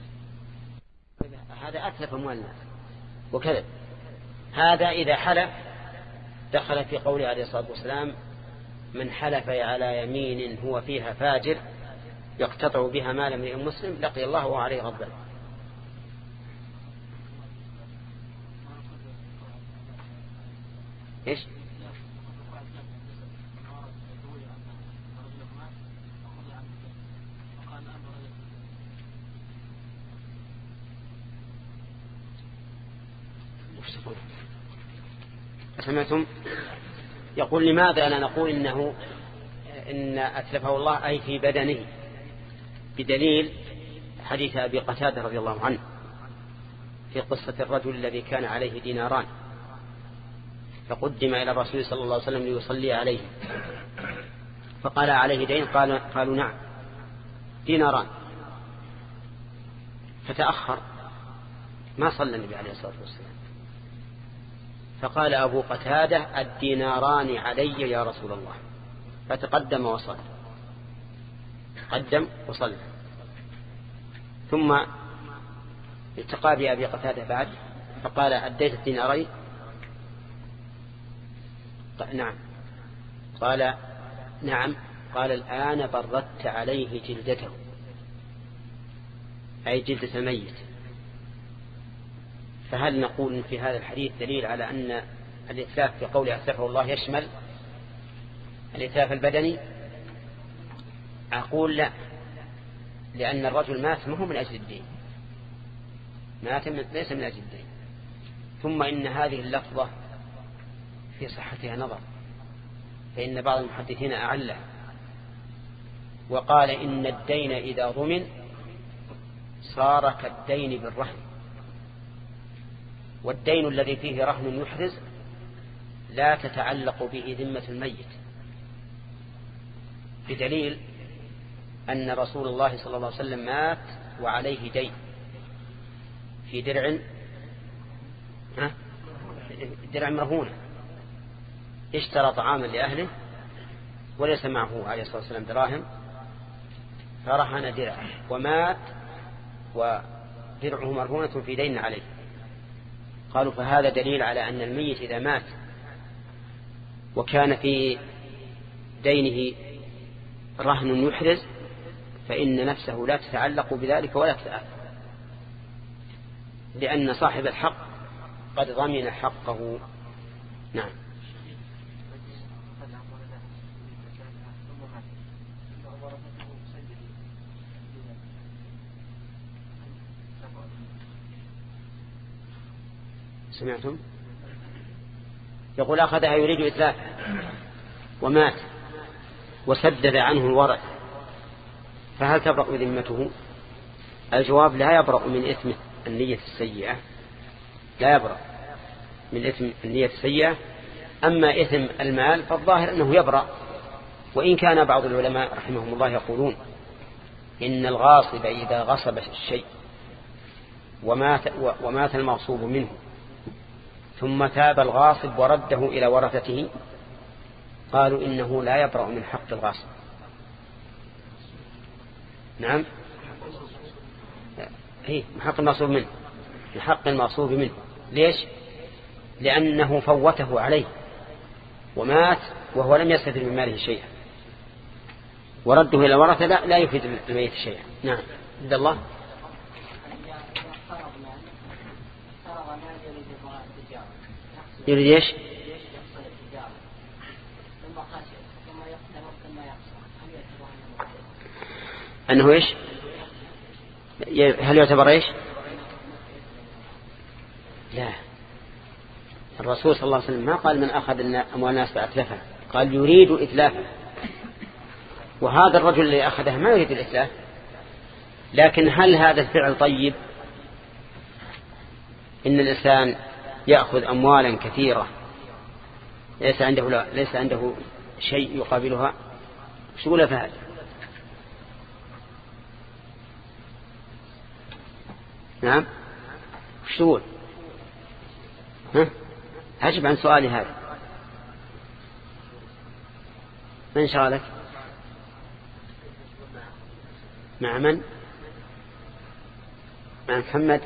هذا أتلف أموال الناس وكذب. هذا إذا حلف دخل في قوله عليه الصلاة والسلام من حلف على يمين هو فيها فاجر يقتطع بها مال امرئ مسلم لقي الله وعليه غضبان. ايش؟ سمعتم؟ يقول لماذا لا نقول إنه إن أتلفه الله أي في بدنه، بدليل حديث أبي قتادة رضي الله عنه في قصة الرجل الذي كان عليه ديناران فقدم إلى الرسول صلى الله عليه وسلم ليصلي عليه فقال عليه دين، قال قالوا نعم ديناران، فتأخر ما صلى النبي عليه الصلاة والسلام. فقال أبو قتادة الديناران علي يا رسول الله، فتقدم وصلى، قدم وصلى. ثم التقى بأبي قتادة بعد فقال أديت الدينارين؟ نعم. قال نعم. قال الآن بردت عليه جلدته، أي جلدة الميت. فهل نقول في هذا الحديث دليل على أن الإتلاف في قول أتلفه الله يشمل الإتلاف البدني؟ أقول لا، لأن الرجل مات ما هو من أجل الدين، مات ليس من أجل الدين. ثم إن هذه اللفظة في صحتها نظر، فإن بعض المحدثين أعله وقال إن الدين إذا ضمن صار كالدين بالرهن، والدين الذي فيه رهن يحرز لا تتعلق به ذمة الميت، بدليل أن رسول الله صلى الله عليه وسلم مات وعليه دين في درع ها درع مرهونة، اشترى طعاما لأهله وليس معه عليه الصلاة والسلام دراهم فرهن درعه ومات ودرعه مرهونة في دين عليه. قالوا فهذا دليل على أن الميت إذا مات وكان في دينه رهن يحرز فإن نفسه لا تتعلق بذلك ولا تتأثر، لأن صاحب الحق قد ضمن حقه. نعم. سمعتم؟ يقول أخذها يريد إتلاف ومات وسدد عنه الورث، فهل تبرأ ذمته؟ الجواب لا يبرأ من إثم النية السيئة، لا يبرأ من إثم النية السيئة. أما إثم المال فالظاهر أنه يبرأ، وإن كان بعض العلماء رحمهم الله يقولون إن الغاصب إذا غصب الشيء ومات, ومات المغصوب منه ثم تاب الغاصب ورده إلى ورثته قالوا إنه لا يبرأ من حق الغاصب. نعم، هي من حق المغصوب منه، من حق المغصوب منه. ليش؟ لأنه فوته عليه ومات وهو لم يستفد من ماله شيئا، ورده إلى ورثة لا, لا يفيد الميت شيئا. نعم. عند الله يريد ايش؟ أنه إيش؟ هل يعتبر إيش؟ لا، الرسول صلى الله عليه وسلم ما قال من أخذ أموال الناس فأتلفها، قال يريد إتلافها. وهذا الرجل اللي أخذها ما يريد الإتلاف، لكن هل هذا الفعل طيب؟ إن الإنسان يأخذ أموالا كثيرة ليس عنده لا ليس عنده شيء يقابلها، شو له فعل؟ نعم شو؟ ها أجب عن سؤالي هذا. من شغلك؟ مع من؟ مع محمد.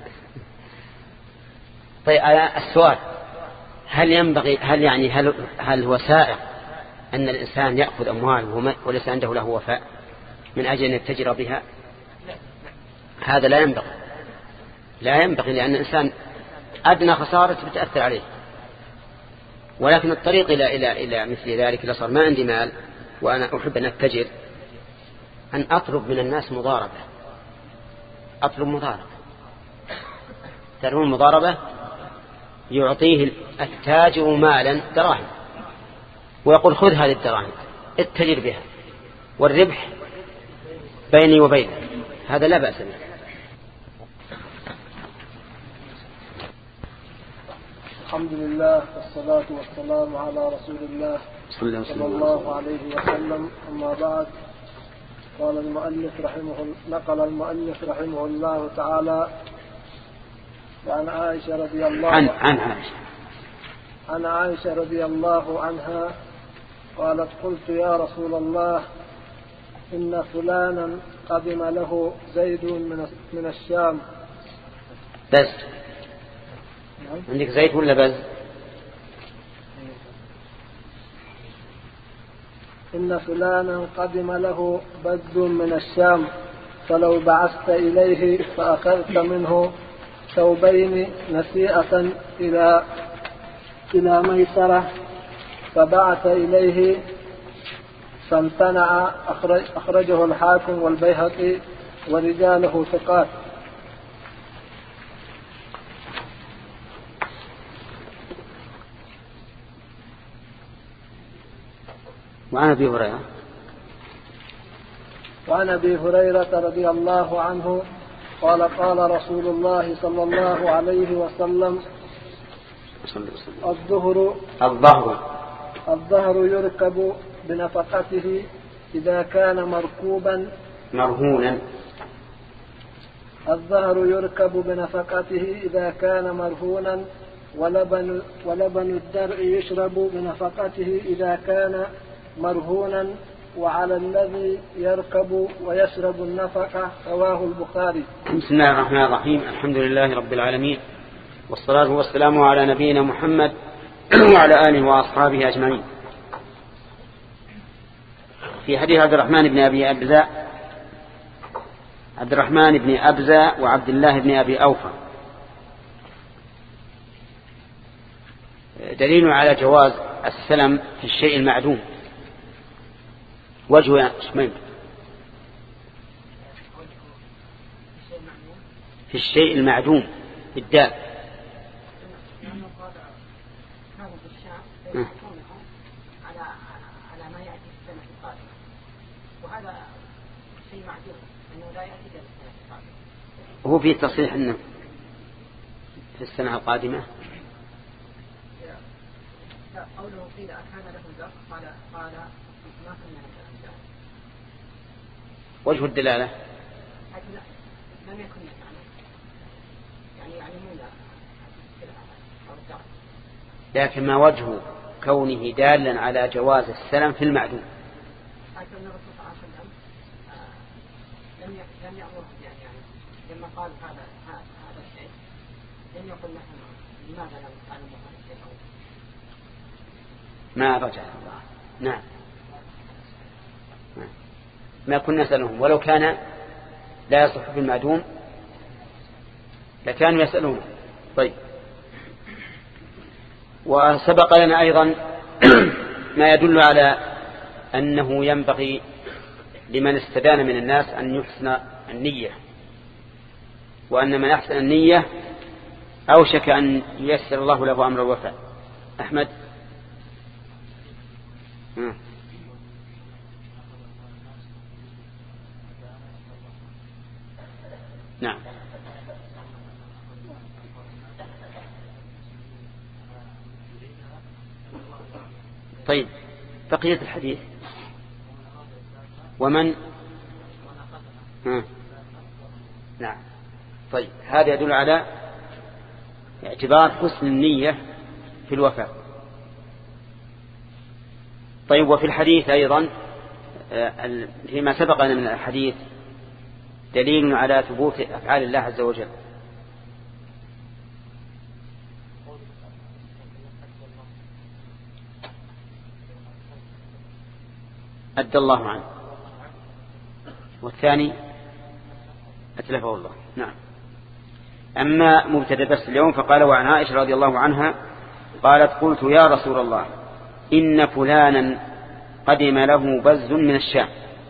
طيب السؤال هل ينبغي هل يعني هل هل هو سائغ أن الإنسان يأخذ أموال وليس عنده له وفاء من أجل أن يتجر بها؟ هذا لا ينبغي، لا ينبغي، لأن الإنسان أدنى خسارة بتأثر عليه. ولكن الطريق إلى إلى إلى مثل ذلك، إذا صار ما عندي مال وأنا أحب أن أتجر، أن أطلب من الناس مضاربة. أطلب مضاربة. تعرفون المضاربة؟ يعطيه التاجر مالا دراهم ويقول خذ هذه الدراهم اتجر بها والربح بيني وبينك، هذا لا بأس به. الحمد لله والصلاة والسلام على رسول الله صلى الله عليه وسلم. أما بعد، قال المؤلف رحمه نقل المؤلف رحمه الله تعالى وعن عائشة رضي الله عن عن عائشة عن عائشة رضي الله عنها قالت قلت يا رسول الله إن فلانا قدم له زيد من من الشام. بس عندك زيت ولا بز؟ إن فلانا قدم له بز من الشام فلو بعثت إليه فأخذت منه ثوبين نسيئة إلى إلى ميسرة، فبعث إليه فامتنع. أخرج أخرجه الحاكم والبيهقي ورجاله ثقات. وعن أبي هريرة وعن أبي هريرة رضي الله عنه قال قال رسول الله صلى الله عليه وسلم الظهر الظهر الظهر يركب بنفقته إذا كان مركوبا مرهونا الظهر يركب بنفقته إذا كان مرهونا ولبن, ولبن الدرع يشرب بنفقته إذا كان مرهونا وعلى الذي يركب ويشرب النفقة. رواه البخاري. بسم الله الرحمن الرحيم. الحمد لله رب العالمين، والصلاة والسلام على نبينا محمد وعلى آله وأصحابه أجمعين. في حديث عبد الرحمن بن أبي أبزة عبد الرحمن بن أبزة وعبد الله بن أبي أوفى دليل على جواز السلم في الشيء المعدوم. وجه شمين في الشيء المعدوم بالدال. على على ما يأتي في السنة القادمة، وهذا شيء معدوم أنه لا يأتي في السنة القادمة. هو في تصريح أنه في السنة القادمة. قوله قيل أكان له ذاك قال قال ما كنا نتعلم ذلك. وجه الدلالة لم يكن يتعلم، يعني يعلمون أو الدعم. لكن ما وجه كونه دالا على جواز السلم في المعدوم؟ لكن الرسول صلى الله عليه وسلم لم لم يأمر يعني لما قال هذا هذا الشيء لم يقل نحن لماذا لم نتعلم هذا الشيء. ما رجع الله. نعم ما كنا نسألهم، ولو كان لا يصح في المعدوم لكانوا يسألون. طيب، وسبق لنا أيضا ما يدل على أنه ينبغي لمن استدان من الناس أن يحسن النية، وأن من أحسن النية أوشك أن ييسر الله له أمر الوفاء. أحمد. م. طيب بقية الحديث ومن ها. نعم. طيب هذا يدل على اعتبار حسن النية في الوفاء. طيب وفي الحديث أيضا فيما سبقنا من الحديث دليل على ثبوت أفعال الله عز وجل. أدى الله عنه، والثاني أتلفه الله. نعم. أما مبتدأ بس اليوم فقال وعن عائشة رضي الله عنها قالت قلت يا رسول الله إن فلانا قدم له بز من الشام.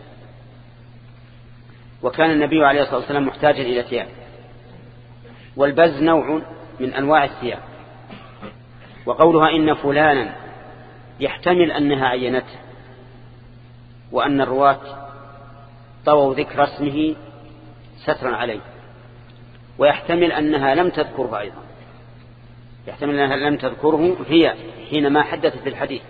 وكان النبي عليه الصلاة والسلام محتاجا إلى ثياب، والبز نوع من أنواع الثياب. وقولها إن فلانا يحتمل أنها عينته، وأن الرواة طووا ذكر اسمه سترا عليه، ويحتمل أنها لم تذكره أيضا، يحتمل أنها لم تذكره هي حينما حدثت في الحديث.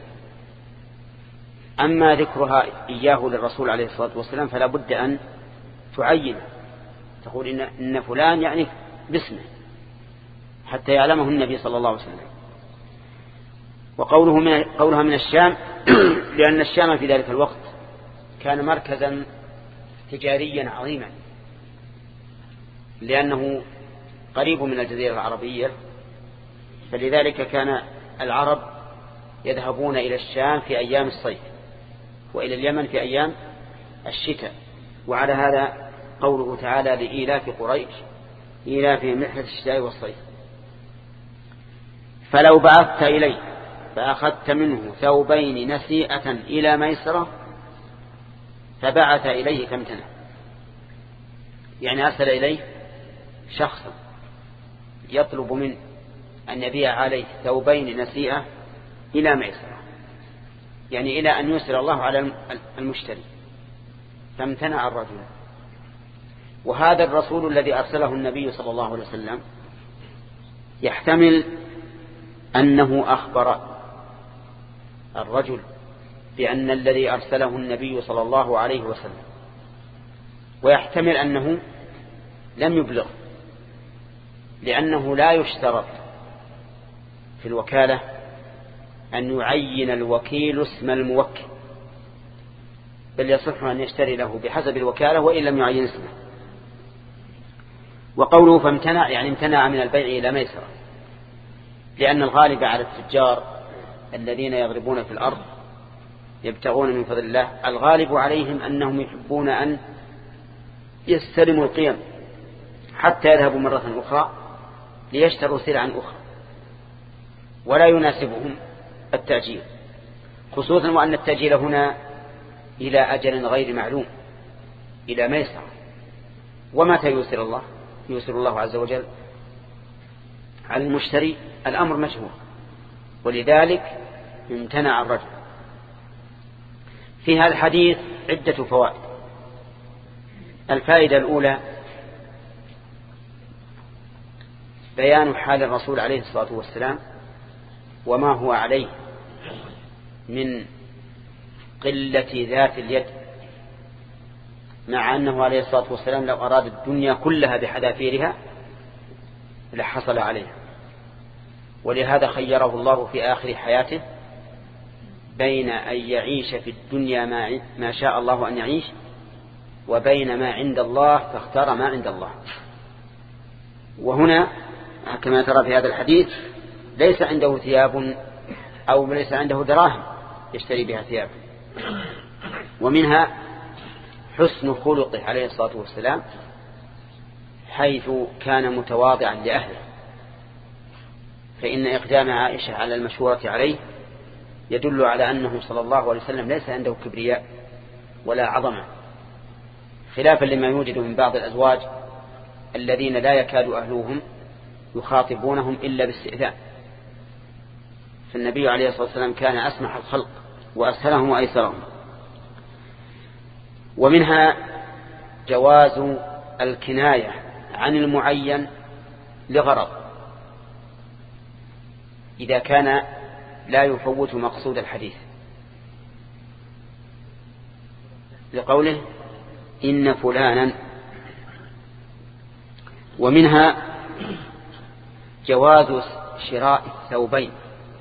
أما ذكرها إياه للرسول عليه الصلاة والسلام فلا بد أن تعين، تقول إن, إن فلان يعني باسمه حتى يعلمه النبي صلى الله عليه وسلم. وقوله من قولها من الشام لأن الشام في ذلك الوقت كان مركزا تجاريا عظيما، لأنه قريب من الجزيرة العربية، فلذلك كان العرب يذهبون إلى الشام في أيام الصيف، وإلى اليمن في أيام الشتاء. وعلى هذا قوله تعالى لإيلاف قريش إيلافهم رحلة الشتاء والصيف. فلو بعثت إليه فأخذت منه ثوبين نسيئة إلى ميسرة فبعث إليه فامتنع، يعني أرسل إليه شخصا يطلب منه أن يبيع عليه ثوبين نسيئة إلى ميسرة، يعني إلى أن يسر الله على المشتري، فامتنع الرجل. وهذا الرسول الذي أرسله النبي صلى الله عليه وسلم يحتمل أنه أخبر الرجل بأن الذي أرسله النبي صلى الله عليه وسلم، ويحتمل أنه لم يبلغ، لأنه لا يشترط في الوكالة أن يعين الوكيل اسم الموكل، بل يصح أن يشتري له بحسب الوكالة وإن لم يعين اسمه. وقوله فامتنع يعني امتنع من البيع إلى ميسرة، لأن الغالب على التجار الذين يضربون في الأرض يبتغون من فضل الله، الغالب عليهم أنهم يحبون أن يستلموا القيم حتى يذهبوا مرة أخرى ليشتروا سلعا أخرى، ولا يناسبهم التأجيل، خصوصا وأن التأجيل هنا إلى أجل غير معلوم، إلى ميسرة. ومتى يسر الله؟ يسر الله عز وجل على المشتري الأمر مجهول، ولذلك امتنع الرجل. في هذا الحديث عدة فوائد. الفائدة الأولى بيان حال الرسول عليه الصلاة والسلام وما هو عليه من قلة ذات اليد، مع أنه عليه الصلاة والسلام لو أراد الدنيا كلها بحذافيرها لحصل عليها. ولهذا خيره الله في آخر حياته بين أن يعيش في الدنيا ما, ما شاء الله أن يعيش، وبين ما عند الله فاختار ما عند الله. وهنا كما ترى في هذا الحديث ليس عنده ثياب أو ليس عنده دراهم يشتري بها ثياب. ومنها حسن خلقه عليه الصلاة والسلام، حيث كان متواضعا لأهله، فإن إقدام عائشة على المشورة عليه يدل على أنه صلى الله عليه وسلم ليس عنده كبرياء ولا عظمة، خلافا لما يوجد من بعض الأزواج الذين لا يكاد أهلهم يخاطبونهم إلا باستئذان. فالنبي عليه الصلاة والسلام كان أسمح الخلق وأسهلهم وأيسرهم. ومنها جواز الكناية عن المعين لغرض، إذا كان لا يفوت مقصود الحديث. لقوله إن فلانا. ومنها جواز شراء الثوبين،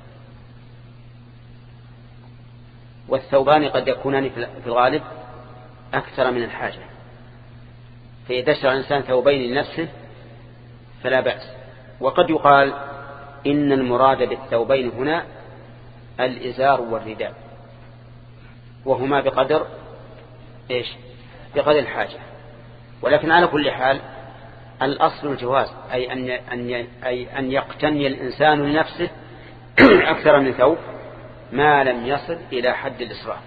والثوبان قد يكونان في الغالب أكثر من الحاجة، فإذا اشترى الإنسان ثوبين لنفسه فلا بأس. وقد يقال إن المراد بالثوبين هنا الإزار والرداء، وهما بقدر إيش؟ بقدر الحاجة. ولكن على كل حال الأصل الجواز، أي أن أن أي أن يقتني الإنسان لنفسه أكثر من ثوب ما لم يصل إلى حد الإسراف.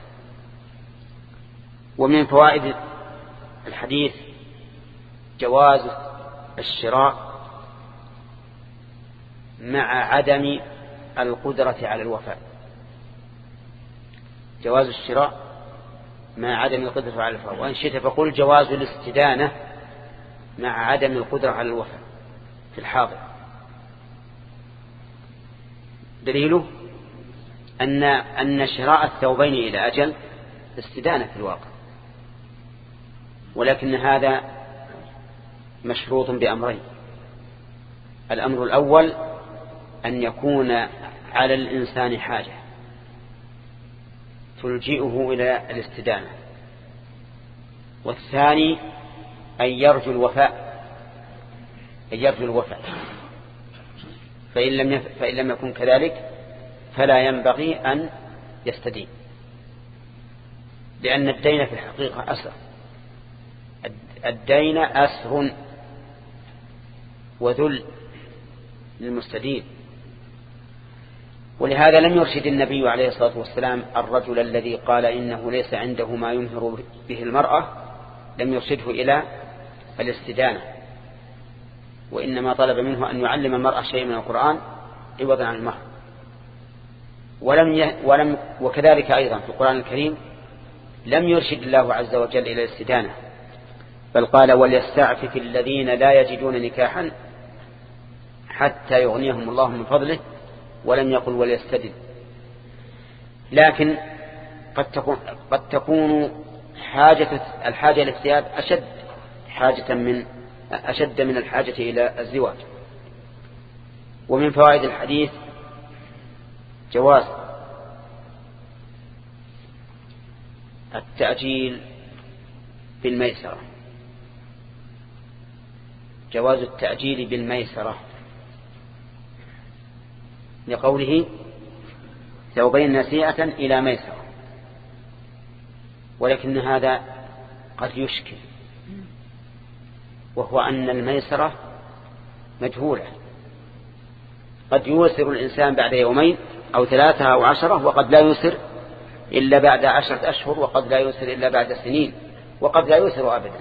ومن فوائد الحديث جواز الشراء مع عدم القدرة على الوفاء. جواز الشراء مع عدم القدرة على الوفاء، وإن شئت فقل جواز الاستدانة مع عدم القدرة على الوفاء في الحاضر. دليله أن أن شراء الثوبين إلى أجل استدانة في الواقع، ولكن هذا مشروط بأمرين. الأمر الأول أن يكون على الإنسان حاجة تلجئه إلى الاستدانة، والثاني أن يرجو الوفاء أن يرجو الوفاء فإن لم يف... فإن لم يكن كذلك فلا ينبغي أن يستدين، لأن الدين في الحقيقة أسر. الدين أسر وذل للمستدين. ولهذا لم يرشد النبي عليه الصلاة والسلام الرجل الذي قال إنه ليس عنده ما يمهر به المرأة، لم يرشده إلى الاستدانة، وإنما طلب منه أن يعلم المرأة شيء من القرآن عوضا عن المهر. ولم ي... ولم وكذلك أيضا في القرآن الكريم لم يرشد الله عز وجل إلى الاستدانة، بل قال وليستعفف الذين لا يجدون نكاحا حتى يغنيهم الله من فضله، ولم يقل وليستدن. لكن قد تكون, قد تكون حاجة الحاجة للثياب أشد حاجة من أشد من الحاجة إلى الزواج. ومن فوائد الحديث جواز التأجيل بالميسرة، جواز التأجيل بالميسرة لقوله ثوبين نسيئة إلى ميسرة. ولكن هذا قد يشكل، وهو أن الميسرة مجهولة، قد يوسر الإنسان بعد يومين أو ثلاثة أو عشرة، وقد لا يوسر إلا بعد عشرة أشهر، وقد لا يوسر إلا بعد سنين، وقد لا يوسر أبدا.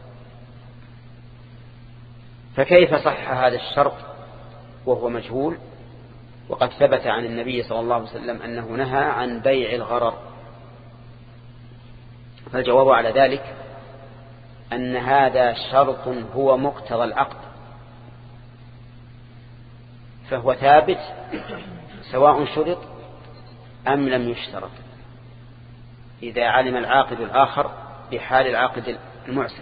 فكيف صح هذا الشرط وهو مجهول، وقد ثبت عن النبي صلى الله عليه وسلم أنه نهى عن بيع الغرر؟ فالجواب على ذلك أن هذا شرط هو مقتضى العقد، فهو ثابت سواء شرط أم لم يشترط، إذا علم العاقد الآخر بحال العاقد المعسر.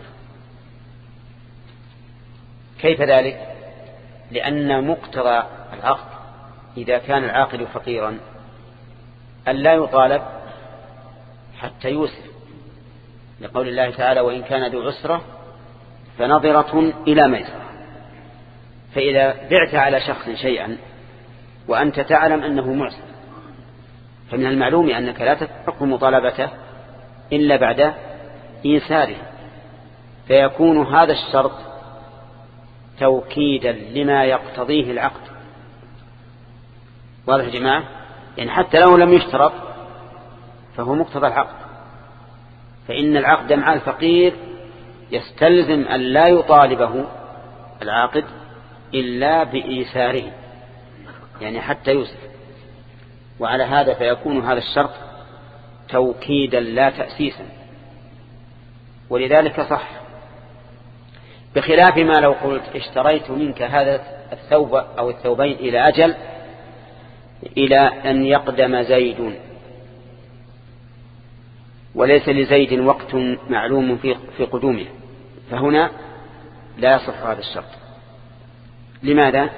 كيف ذلك؟ لأن مقتضى العقد إذا كان العاقد فقيرا أن لا يطالب حتى يوسر، لقول الله تعالى وإن كان ذو عسرة فنظرة إلى ميسرة. فإذا بعت على شخص شيئا وأنت تعلم أنه معسر، فمن المعلوم أنك لا تترك مطالبته إلا بعد إيساره، فيكون هذا الشرط توكيدا لما يقتضيه العقد. واضح يا جماعة؟ يعني حتى لو لم يشترط فهو مقتضى العقد، فإن العقد مع الفقير يستلزم أن لا يطالبه العاقد إلا بإيساره، يعني حتى يوسف. وعلى هذا فيكون هذا الشرط توكيدا لا تأسيسا، ولذلك صح، بخلاف ما لو قلت اشتريت منك هذا الثوب أو الثوبين إلى أجل إلى أن يقدم زيد، وليس لزيد وقت معلوم في في قدومه، فهنا لا يصح هذا الشرط. لماذا؟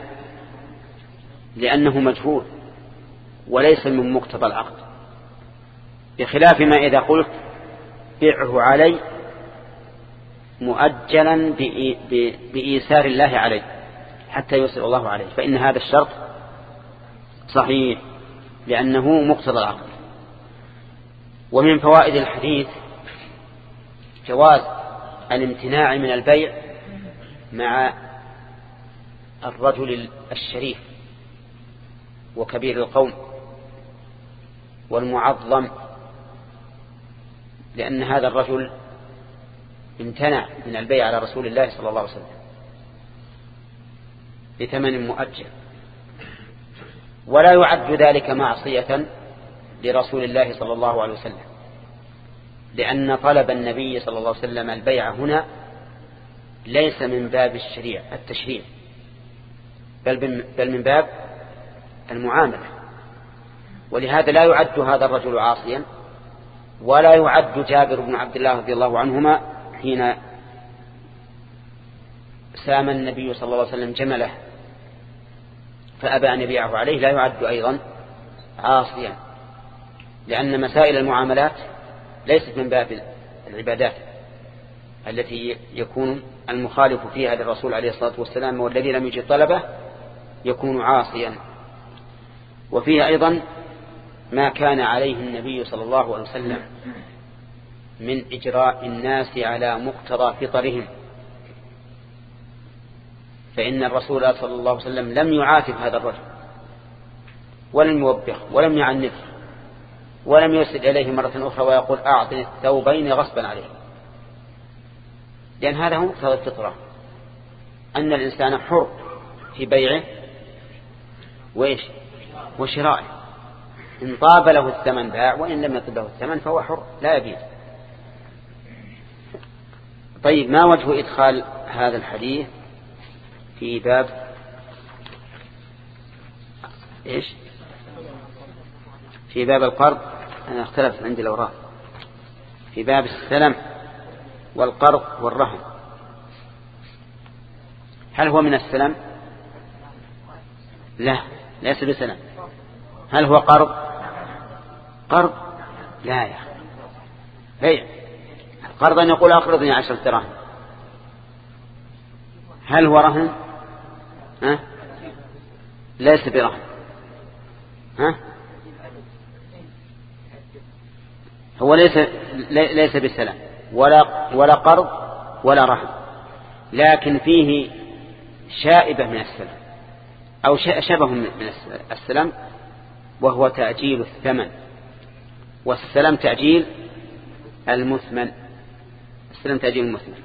لأنه مجهول وليس من مقتضى العقد، بخلاف ما إذا قلت بيعه علي مؤجلا بإيسار الله عليه حتى يسر الله عليه، فإن هذا الشرط صحيح لأنه مقتضى العقد. ومن فوائد الحديث جواز الامتناع من البيع مع الرجل الشريف وكبير القوم والمعظم، لأن هذا الرجل امتنع من البيع على رسول الله صلى الله عليه وسلم بثمن مؤجل، ولا يعد ذلك معصية لرسول الله صلى الله عليه وسلم، لأن طلب النبي صلى الله عليه وسلم البيع هنا ليس من باب الشريع التشريع، بل بل من باب المعاملة. ولهذا لا يعد هذا الرجل عاصيا، ولا يعد جابر بن عبد الله رضي الله عنهما حين سام النبي صلى الله عليه وسلم جمله فأبى أن يبيعه عليه، لا يعد أيضا عاصيا، لأن مسائل المعاملات ليست من باب العبادات التي يكون المخالف فيها للرسول عليه الصلاة والسلام والذي لم يجد طلبه يكون عاصيا. وفيه أيضا ما كان عليه النبي صلى الله عليه وسلم من إجراء الناس على مقتضى فطرهم، فإن الرسول صلى الله عليه وسلم لم يعاتب هذا الرجل ولم يوبخ ولم يعنف ولم يرسل إليه مرة أخرى ويقول أعطني الثوبين غصبا عليه، لأن هذا هو مقتضى الفطرة، أن الإنسان حر في بيعه وإيش وشرائه، إن طاب له الثمن باع، وإن لم يطب له الثمن فهو حر لا يبيع. طيب، ما وجه إدخال هذا الحديث في باب إيش في باب القرض؟ أنا اختلفت عندي الأوراق. في باب السلم والقرض والرهن، هل هو من السلم؟ لا، ليس بسلم. هل هو قرض؟ قرض؟ لا يا أخي، بيع. القرض أن يقول أقرضني عشرة دراهم. هل هو رهن؟ ها؟ ليس برهن. ها؟ هو ليس ليس بسلام ولا ولا قرض ولا رهن، لكن فيه شائبة من السلام أو شبه من السلام، وهو تأجيل الثمن، والسلام تأجيل المثمن. السلام تأجيل المثمن.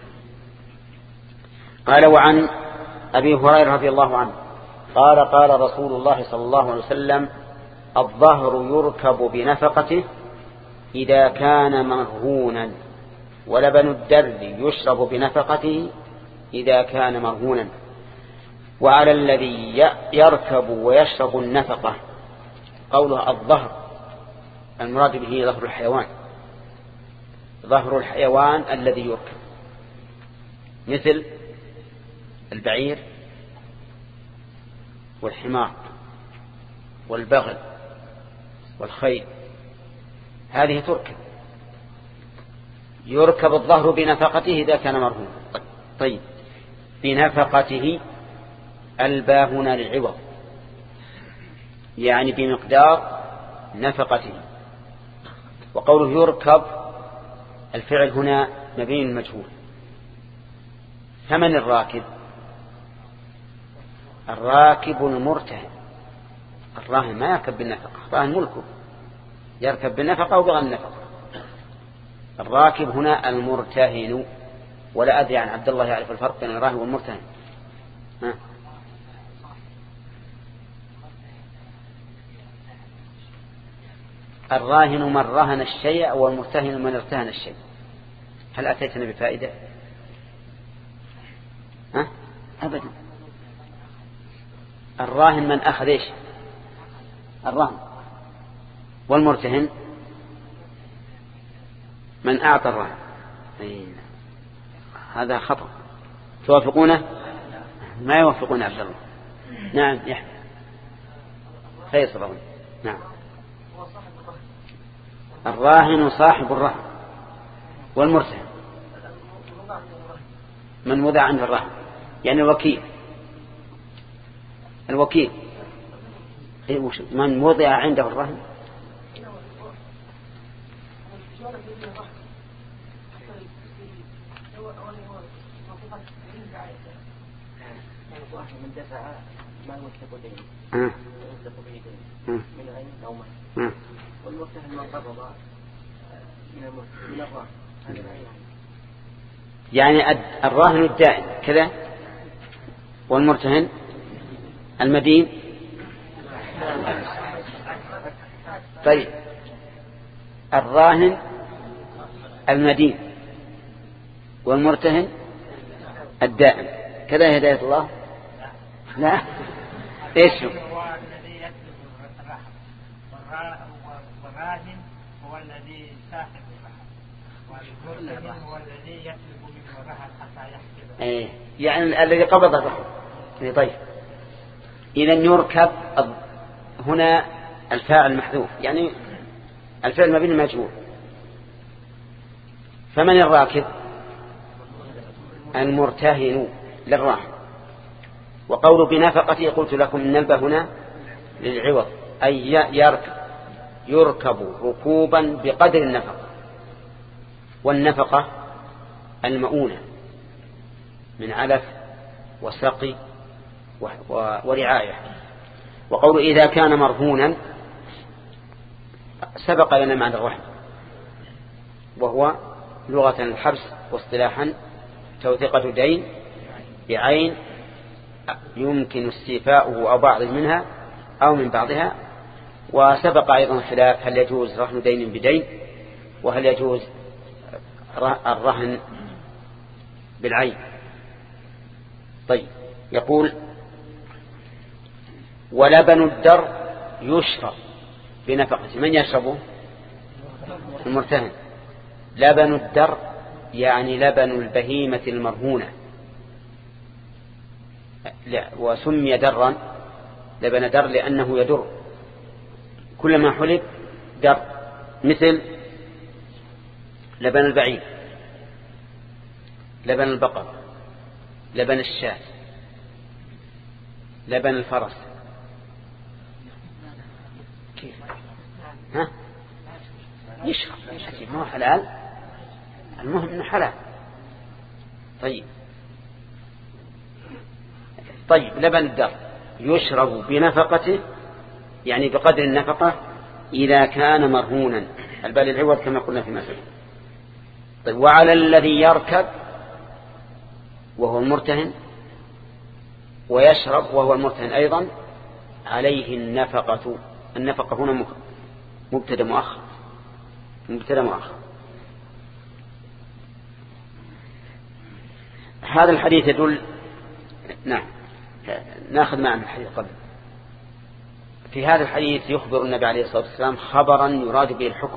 قال: وعن أبي هريرة رضي الله عنه قال: قال رسول الله صلى الله عليه وسلم: الظهر يركب بنفقته إذا كان مرهونا، ولبن الدر يشرب بنفقته إذا كان مرهونا. وعلى الذي يركب ويشرب النفقة. قوله الظهر المراد به ظهر الحيوان، ظهر الحيوان الذي يركب، مثل البعير والحمار والبغل والخيل، هذه تركب. يركب الظهر بنفقته إذا كان مرهون. طيب، بنفقته الباء هنا للعوض، يعني بمقدار نفقته. وقوله يركب الفعل هنا مبني المجهول. فمن الراكب؟ الراكب المرتهن. الراهن ما يركب بالنفقة، الراهن ملكه يركب بالنفقة أو بغير النفقة. الراكب هنا المرتهن، ولا أدري عن عبد الله يعرف الفرق بين الراهن والمرتهن. ها؟ الراهن من رهن الشيء، والمرتهن من ارتهن الشيء. هل أتيتنا بفائدة؟ ها؟ أبدا. الراهن من أخذ إيش؟ الرهن. والمرتهن من أعطى الرهن. هذا خطأ. توافقونه؟ ما يوافقون عبد الله. نعم يحيى خير صبرون. نعم الراهن صاحب الرهن والمرتهن من وضع عند الرهن، يعني الوكيل. الوكيل من وضع عنده الرهن من دفع ما يوثق دين يوثق به دين من عين أو مال، والمرتهن من قرض من الراهن هذا العين. يعني الراهن الدائن كذا، والمرتهن المدين. طيب الراهن المدين والمرتهن الدائم كذا هداية الله. لا ايش هو؟ هو الذي يطلب الرهن، والراهن هو الذي صاحب الرهن، والمرتهن هو الذي يطلب منه الرهن حتى يحسبه. ايه يعني الذي قبض الرهن. طيب اذا يركب هنا الفاعل محذوف، يعني الفعل مبني مجهول. فمن الراكب؟ المرتهن للراهن. وقول بنفقته قلت لكم ان الباء هنا للعوض، أي يركب يركب ركوبا بقدر النفقة، والنفقة المؤونة من علف وسقي ورعاية. وقول إذا كان مرهونا سبق لنا معنى الرهن، وهو لغة الحبس، واصطلاحا توثيقة دين بعين يمكن استيفاؤه أو بعض منها أو من بعضها. وسبق أيضا خلاف هل يجوز رهن دين بدين، وهل يجوز الرهن بالعين. طيب يقول ولبن الدر يشرب بنفقته. من يشربه؟ المرتهن. لبن الدر يعني لبن البهيمة المرهونة، وسمي درا لبن در لأنه يدر، كلما حلب در، مثل لبن البعير، لبن البقر، لبن الشاة، لبن الفرس. كيف؟ ها؟ يشرب ما هو حلال، المهم انه حلال. طيب طيب لبن الدر يشرب بنفقته، يعني بقدر النفقة إذا كان مرهونا، البال العوض كما قلنا في مثل. طيب وعلى الذي يركب وهو المرتهن ويشرب وهو المرتهن أيضا عليه النفقة. النفقة هنا مبتدا مؤخر، مبتدا مؤخر. هذا الحديث يدل، نعم ناخذ معنا الحديث قبل. في هذا الحديث يخبر النبي عليه الصلاة والسلام خبرا يراد به الحكم،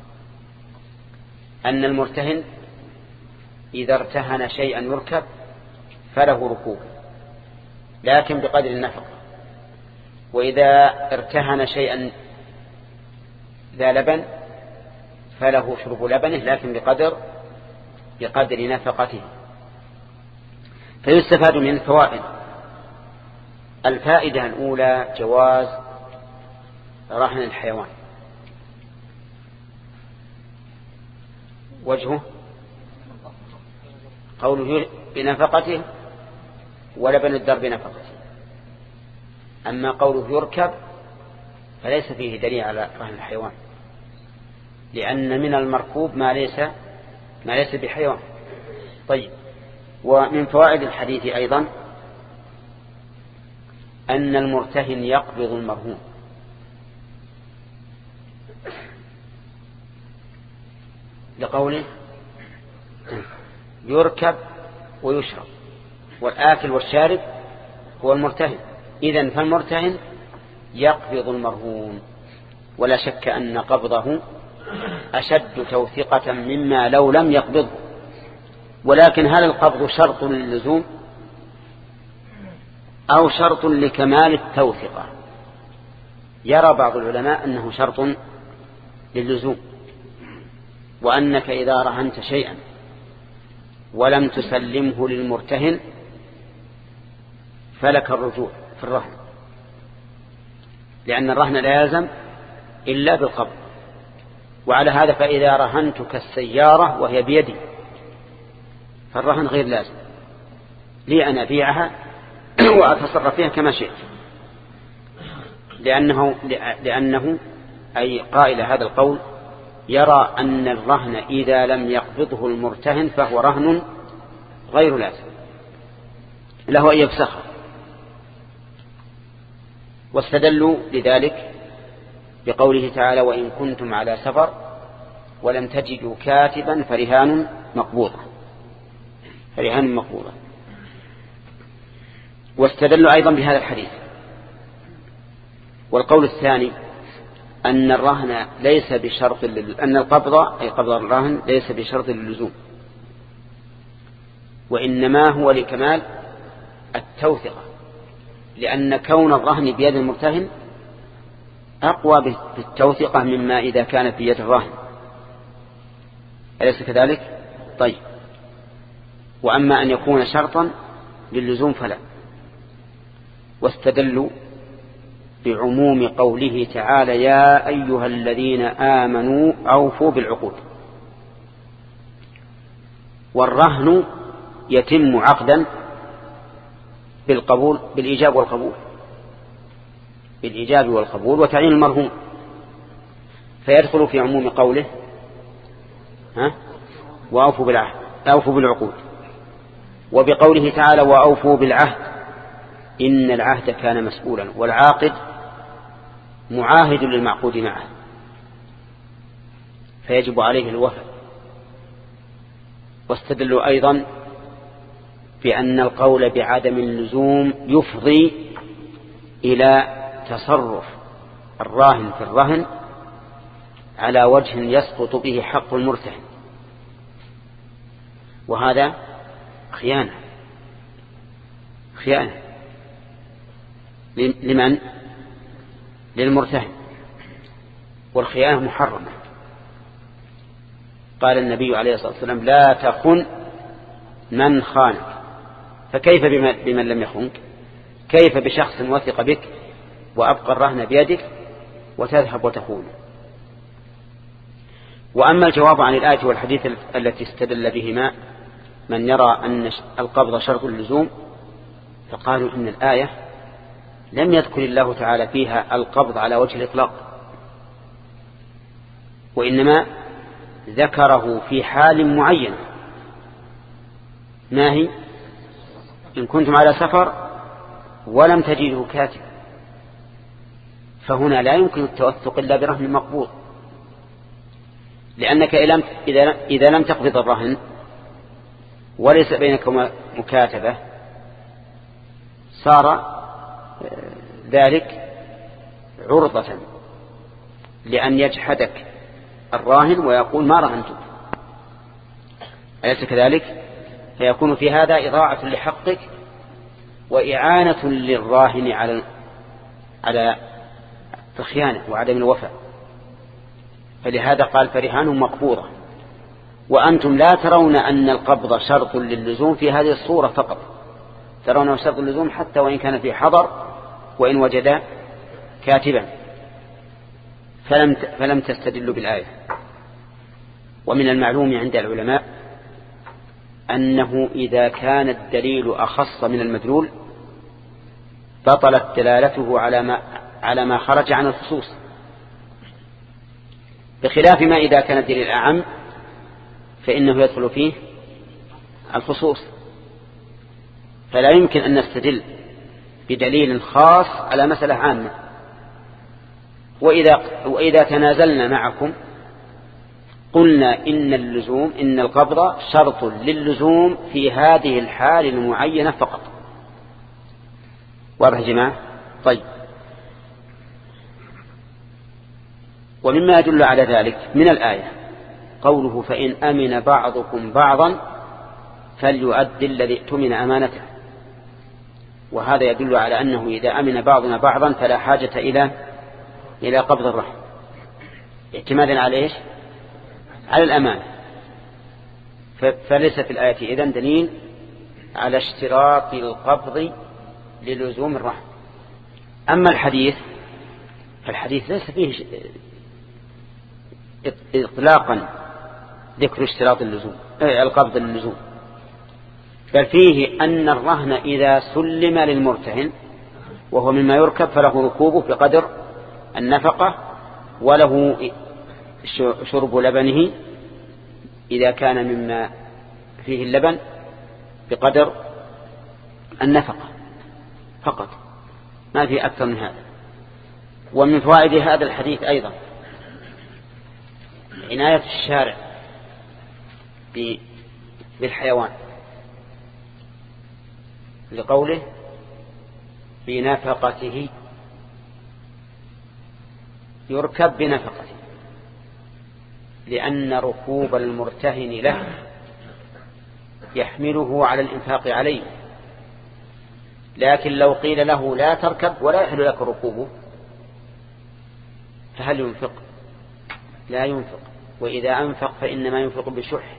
أن المرتهن إذا ارتهن شيئا يركب فله ركوب لكن بقدر النفقة، وإذا ارتهن شيئا ذا لبن فله شرب لبنه لكن بقدر بقدر نفقته. فيستفاد من الفوائد. الفائدة الأولى جواز رهن الحيوان. وجهه قوله بنفقته ولبن الدر بنفقته. أما قوله يركب فليس فيه دليل على رهن الحيوان، لأن من المركوب ما ليس ما ليس بحيوان. طيب ومن فوائد الحديث أيضا أن المرتهن يقبض المرهون، لقوله يركب ويشرب، والآكل والشارب هو المرتهن. إذن فالمرتهن يقبض المرهون، ولا شك أن قبضه أشد توثيقة مما لو لم يقبضه. ولكن هل القبض شرط للزوم أو شرط لكمال التوثيقة؟ يرى بعض العلماء أنه شرط للزوم، وأنك إذا رهنت شيئا ولم تسلمه للمرتهن فلك الرجوع في الرهن، لأن الرهن لا يلزم إلا بالقبض. وعلى هذا فإذا رهنتك السيارة وهي بيدي فالرهن غير لازم لي أن أبيعها وأتصرف فيها كما شئت، لأنه, لأنه أي قائل هذا القول يرى أن الرهن إذا لم يقبضه المرتهن فهو رهن غير لازم له أن يفسخه. واستدلوا لذلك بقوله تعالى: وإن كنتم على سفر ولم تجدوا كاتبا فرهان مقبوضة فرهان مقبوضة. واستدلوا أيضا بهذا الحديث. والقول الثاني أن الرهن ليس بشرط لل... أن القبض أي قبض الرهن ليس بشرط للزوم، وإنما هو لكمال التوثقة، لأن كون الرهن بيد المرتهن أقوى بالتوثقة مما إذا كانت بيد الراهن، أليس كذلك؟ طيب. وأما أن يكون شرطا للزوم فلا. واستدلوا بعموم قوله تعالى: يا أيها الذين آمنوا أوفوا بالعقود. والرهن يتم عقدا بالقبول بالإيجاب والقبول بالإيجاب والقبول وتعيين المرهون، فيدخل في عموم قوله ها وأوفوا بالعهد أوفوا بالعقود. وبقوله تعالى: وأوفوا بالعهد إن العهد كان مسؤولا، والعاقد معاهد للمعقود معه فيجب عليه الوفاء. واستدلوا أيضا بأن القول بعدم اللزوم يفضي إلى تصرف الراهن في الرهن على وجه يسقط به حق المرتهن، وهذا خيانة خيانة لمن؟ للمرتهن، والخيانة محرمة. قال النبي عليه الصلاة والسلام: لا تخن من خانك. فكيف بمن لم يخنك؟ كيف بشخص وثق بك وأبقى الرهن بيدك وتذهب وتخونه؟ وأما الجواب عن الآية والحديث التي استدل بهما من يرى أن القبض شرط اللزوم، فقالوا إن الآية لم يذكر الله تعالى فيها القبض على وجه الإطلاق، وإنما ذكره في حال معينة. ما هي؟ إن كنتم على سفر ولم تجدوا كاتب، فهنا لا يمكن التوثق إلا برهن مقبوض، لأنك إذا لم تقبض الرهن وليس بينكم مكاتبة صار ذلك عرضة لأن يجحدك الراهن ويقول ما رهنتك، أليس كذلك؟ فيكون في هذا إضاعة لحقك وإعانة للراهن على على الخيانة وعدم الوفاء. فلهذا قال: فرهان مقبوضة. وأنتم لا ترون أن القبض شرط للزوم في هذه الصورة فقط، ترونه شرط اللزوم حتى وإن كان في حضر وإن وجد كاتبا، فلم فلم تستدلوا بالآية. ومن المعلوم عند العلماء أنه إذا كان الدليل أخص من المدلول بطلت دلالته على ما على ما خرج عن الخصوص، بخلاف ما إذا كان الدليل أعم فإنه يدخل فيه الخصوص. فلا يمكن أن نستدل بدليل خاص على مسألة عامة. وإذا, وإذا تنازلنا معكم قلنا إن اللزوم إن القبض شرط للزوم في هذه الحال المعينة فقط. واضح يا جماعة؟ طيب، ومما يدل على ذلك من الآية قوله فإن أمن بعضكم بعضا فليؤدي الذي اؤتمن أمانته. وهذا يدل على أنه إذا أمن بعضنا بعضا فلا حاجة إلى إلى قبض الرهن اعتمادا على إيش؟ على الأمانة. فليس في الآية إذن دليل على اشتراط القبض للزوم الرهن. أما الحديث فالحديث ليس فيه إطلاقا ذكر اشتراط اللزوم القبض للزوم، بل فيه أن الرهن إذا سلم للمرتهن وهو مما يركب فله ركوبه بقدر النفقة، وله شرب لبنه إذا كان مما فيه اللبن بقدر النفقة فقط، ما في أكثر من هذا. ومن فوائد هذا الحديث أيضا عناية الشارع بالحيوان لقوله بنفقته، يركب بنفقته، لأن ركوب المرتهن له يحمله على الإنفاق عليه. لكن لو قيل له لا تركب ولا يحل لك ركوبه فهل ينفق؟ لا ينفق، وإذا أنفق فإنما ينفق بشح.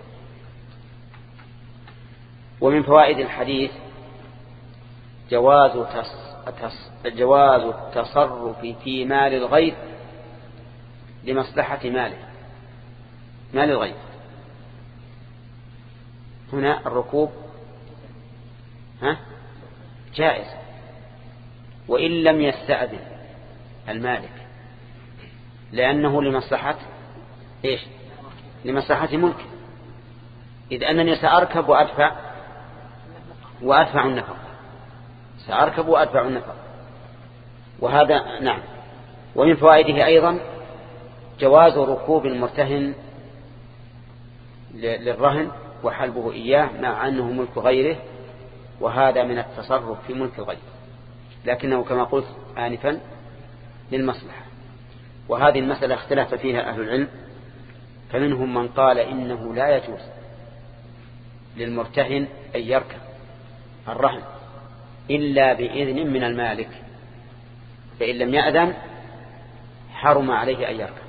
ومن فوائد الحديث جواز جواز التصرف في مال الغير لمصلحة ماله، مال الغير. هنا الركوب ها جائز وإن لم يستأذن المالك، لأنه لمصلحة إيش؟ لمصلحة ملك. إذ أنني سأركب وأدفع وأدفع النفق، سأركب وأدفع النفق، وهذا نعم. ومن فوائده أيضا جواز ركوب المرتهن للرهن وحلبه إياه مع أنه ملك غيره، وهذا من التصرف في ملك الغير، لكنه كما قلت آنفا للمصلحة. وهذه المسألة اختلف فيها أهل العلم، فمنهم من قال إنه لا يجوز للمرتهن أن يركب الرهن إلا بإذن من المالك، فإن لم يأذن حرم عليه أن يركب.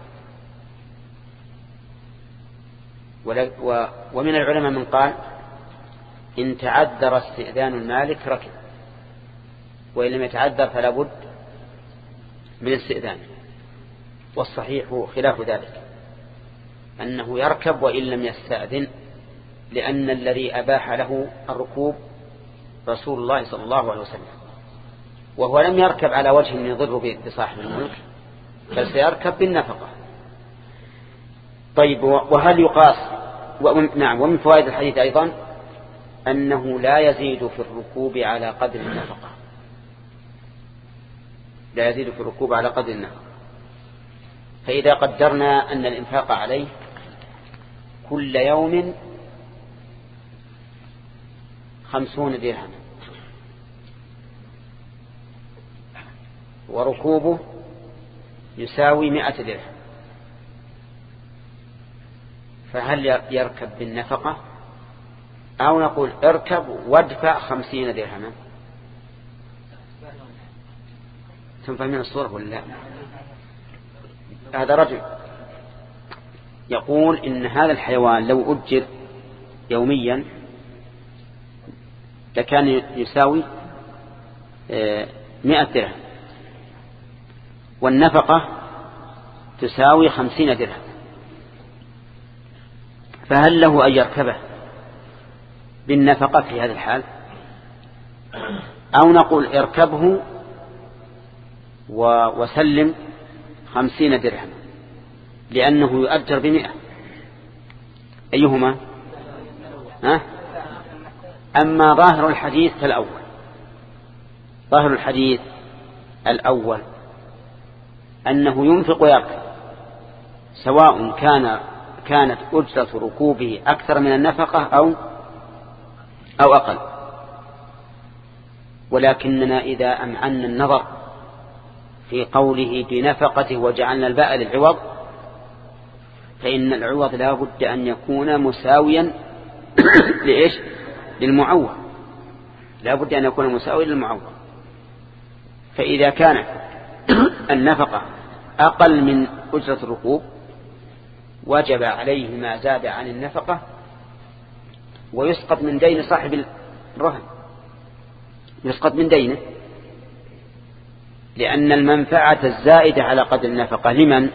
ومن العلماء من قال إن تعذر استئذان المالك ركب، وإن لم يتعذر فلا بد من استئذان. والصحيح خلاف ذلك، أنه يركب وإن لم يستأذن، لأن الذي أباح له الركوب رسول الله صلى الله عليه وسلم، وهو لم يركب على وجه يضر بصاحب الملك، بل سيركب بالنفقة. طيب، وهل يقاس؟ نعم. ومن فوائد الحديث أيضا أنه لا يزيد في الركوب على قدر النفقة، لا يزيد في الركوب على قدر النفقة. فإذا قدرنا أن الإنفاق عليه كل يوم خمسون درهم وركوبه يساوي مئة درهم، فهل يركب بالنفقة أو نقول اركب وادفع خمسين درهما؟ تنفهمين الصورة ولا لا؟ هذا رجل يقول إن هذا الحيوان لو أجر يوميا لكان يساوي مئة درهم، والنفقة تساوي خمسين درهم، فهل له أن يركبه بالنفقة في هذا الحال، أو نقول اركبه وسلم خمسين درهم لأنه يؤجر بمئة؟ أيهما؟ ها؟ أما ظاهر الحديث فالأول، ظاهر الحديث الأول أنه ينفق ويركب، سواء كان كانت أجرة ركوبه أكثر من النفقة أو أو أقل. ولكننا إذا أمعنا النظر في قوله بنفقته وجعلنا الباء للعوض فإن العوض لا بد أن يكون مساويا لإيش؟ للمعوض، لا بد أن يكون مساويا للمعوض. فإذا كانت النفقة أقل من أجرة الركوب وجب عليه ما زاد عن النفقة ويسقط من دين صاحب الرهن، يسقط من دينه، لأن المنفعة الزائدة على قدر النفقة لمن؟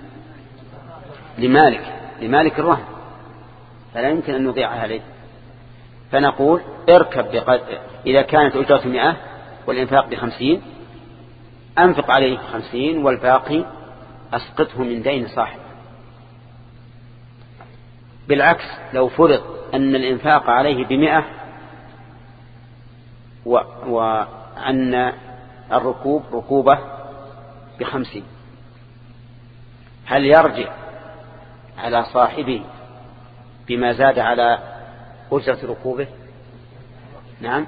لمالك لمالك الرهن، فلا يمكن أن نضيعها عليه. فنقول اركب بقدر، إذا كانت أجرة مئة والإنفاق بخمسين أنفق عليه خمسين والباقي أسقطه من دين صاحبه. بالعكس لو فرض أن الإنفاق عليه بمئة وأن الركوب ركوبة بخمسين، هل يرجع على صاحبه بما زاد على أجرة ركوبه؟ نعم.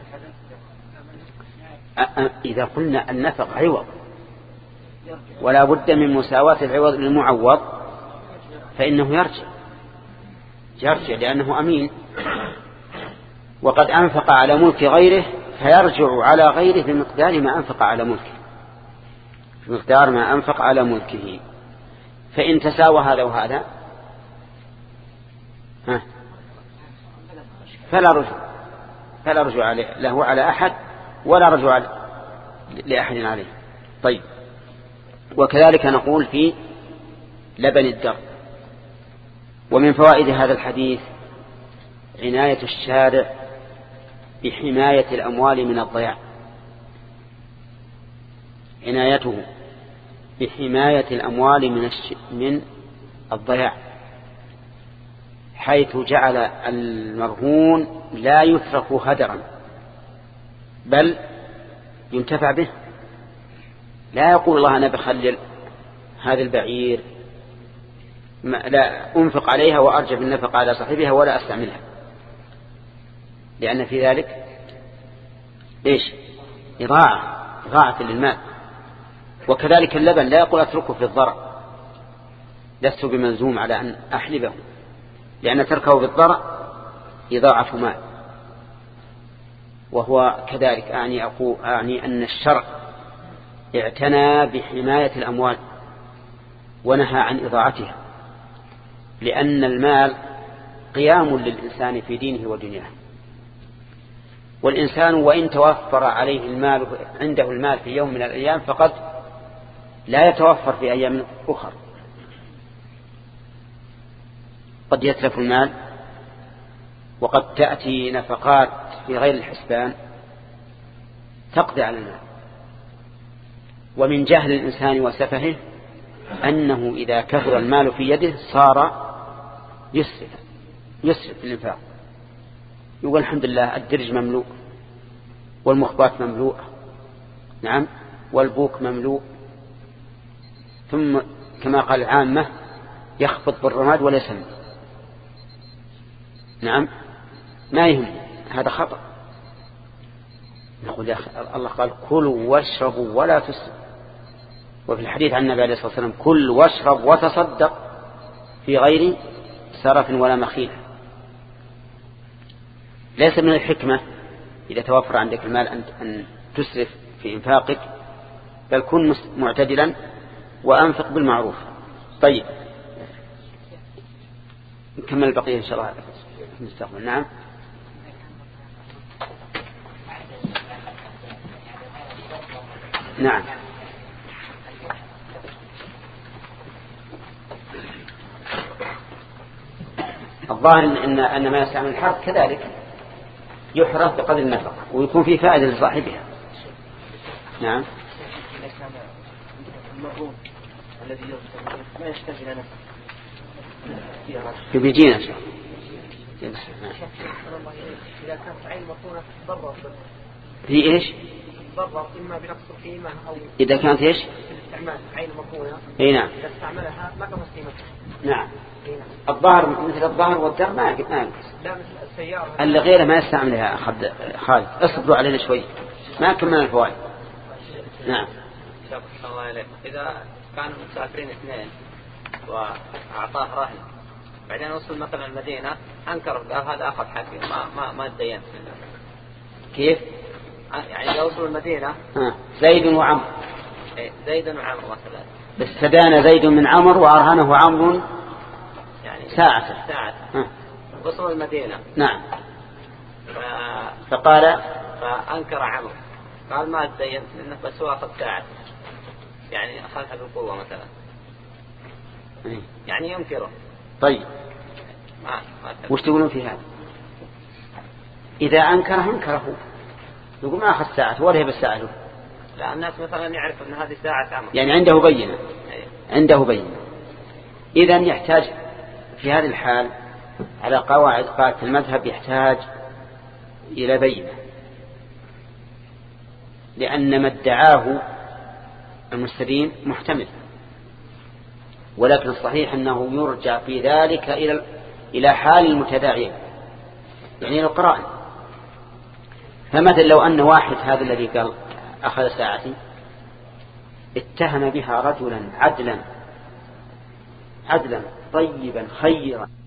إذا قلنا النفق عوض ولا بد من مساواة العوض للمعوض فإنه يرجع يرجع لأنه أمين، وقد أنفق على ملك غيره فيرجع على غيره بمقدار ما أنفق على ملكه، بمقدار ما أنفق على ملكه. فإن تساوى هذا وهذا ها فلا رجوع فلا رجوع له على أحد ولا رجوع لأحد عليه. طيب، وكذلك نقول في لبن الدر. ومن فوائد هذا الحديث عناية الشارع بحماية الأموال من الضياع، عنايته بحماية الأموال من من الضياع، حيث جعل المرهون لا يترك هدرا بل ينتفع به. لا يقول الله أنا بخلي هذا البعير لا أنفق عليها وأرجع بالنفق على صاحبها ولا أستعملها، لأن في ذلك ليش؟ إضاعة إضاعة للمال. وكذلك اللبن لا يقول أتركه في الضرع، لست بملزوم على أن أحلبه، لأن تركه في الضرع إضاعة مال. وهو كذلك أعني, أقول أعني أن الشرع اعتنى بحماية الأموال ونهى عن إضاعتها، لأن المال قيام للإنسان في دينه ودنياه. والإنسان وإن توفر عليه المال عنده المال في يوم من الأيام فقد لا يتوفر في أيام أخرى، قد يتلف المال وقد تأتي نفقات في غير الحسبان تقضي على المال. ومن جهل الإنسان وسفهه أنه إذا كثر المال في يده صار يسرف يسرف في الإنفاق، يقول الحمد لله الدرج مملوء والمخبات مملوءة، نعم، والبوك مملوء، ثم كما قال العامة يخفض بالرماد ولا يسمي، نعم، ما يهم، هذا خطأ. نقول يا أخي الله قال كلوا واشربوا ولا تسرفوا، وفي الحديث عن النبي عليه الصلاة والسلام كل واشرب وتصدق في غير سرف ولا مخيلة. ليس من الحكمة إذا توفر عندك المال أن تسرف في إنفاقك، بل كن معتدلا وأنفق بالمعروف. طيب نكمل البقية إن شاء الله في المستقبل. نعم. نعم. الظاهر إن أن ما يستعمل الحرب كذلك يحرف بقدر النفق ويكون فيه فائدة لصاحبها. نعم. المرهون الذي ما يحتاج إلى نفق يبيجينا شيء. إذا كانت عين مكونة ضرر في إيش؟ ضرر إما بنقص القيمة أو إذا كانت إيش؟ استعمال عين مكونة. إيه نعم. إذا استعملها ما قص قيمتها. نعم. الظهر مثل الظهر والدر ما ينقص. لا مثل السيارة. اللي غيره ما يستعملها أخذ خالد. اصبروا علينا شوي. ما كملنا الفوائد. نعم. الله عليك. إذا كانوا مسافرين اثنين وأعطاه رهن، بعدين وصل مثلا المدينة أنكر قال هذا أخذ حقي ما ما ما تدينت منه. كيف؟ يعني لو وصل المدينة آه. زيد وعمر، زيد وعمر مثلا، استدان زيد من عمر وأرهنه عمرو يعني ساعة ساعة آه. وصل المدينة نعم ف... فقال فأنكر عمرو قال ما تدينت منه بس هو أخذ ساعة، يعني أخذها بالقوة مثلا يعني ينكره. طيب ما ما وش تقولون في هذا؟ إذا أنكره أنكره يقول ما أخذ ساعة ولا هي بالساعة له. لا الناس مثلا يعرف أن هذه ساعة عمر، يعني عنده بينة. أيه. عنده بينة. إذن يحتاج في هذه الحال على قواعد قاعدة المذهب يحتاج إلى بينة، لأن ما ادعاه المستدين محتمل، ولكن الصحيح أنه يرجع في ذلك إلى إلى حال المتداعين، يعني إلى القرائن. فمثل لو أن واحد هذا الذي قال أخذ ساعتي اتهم بها رجلا عدلا عدلا طيبا خيرا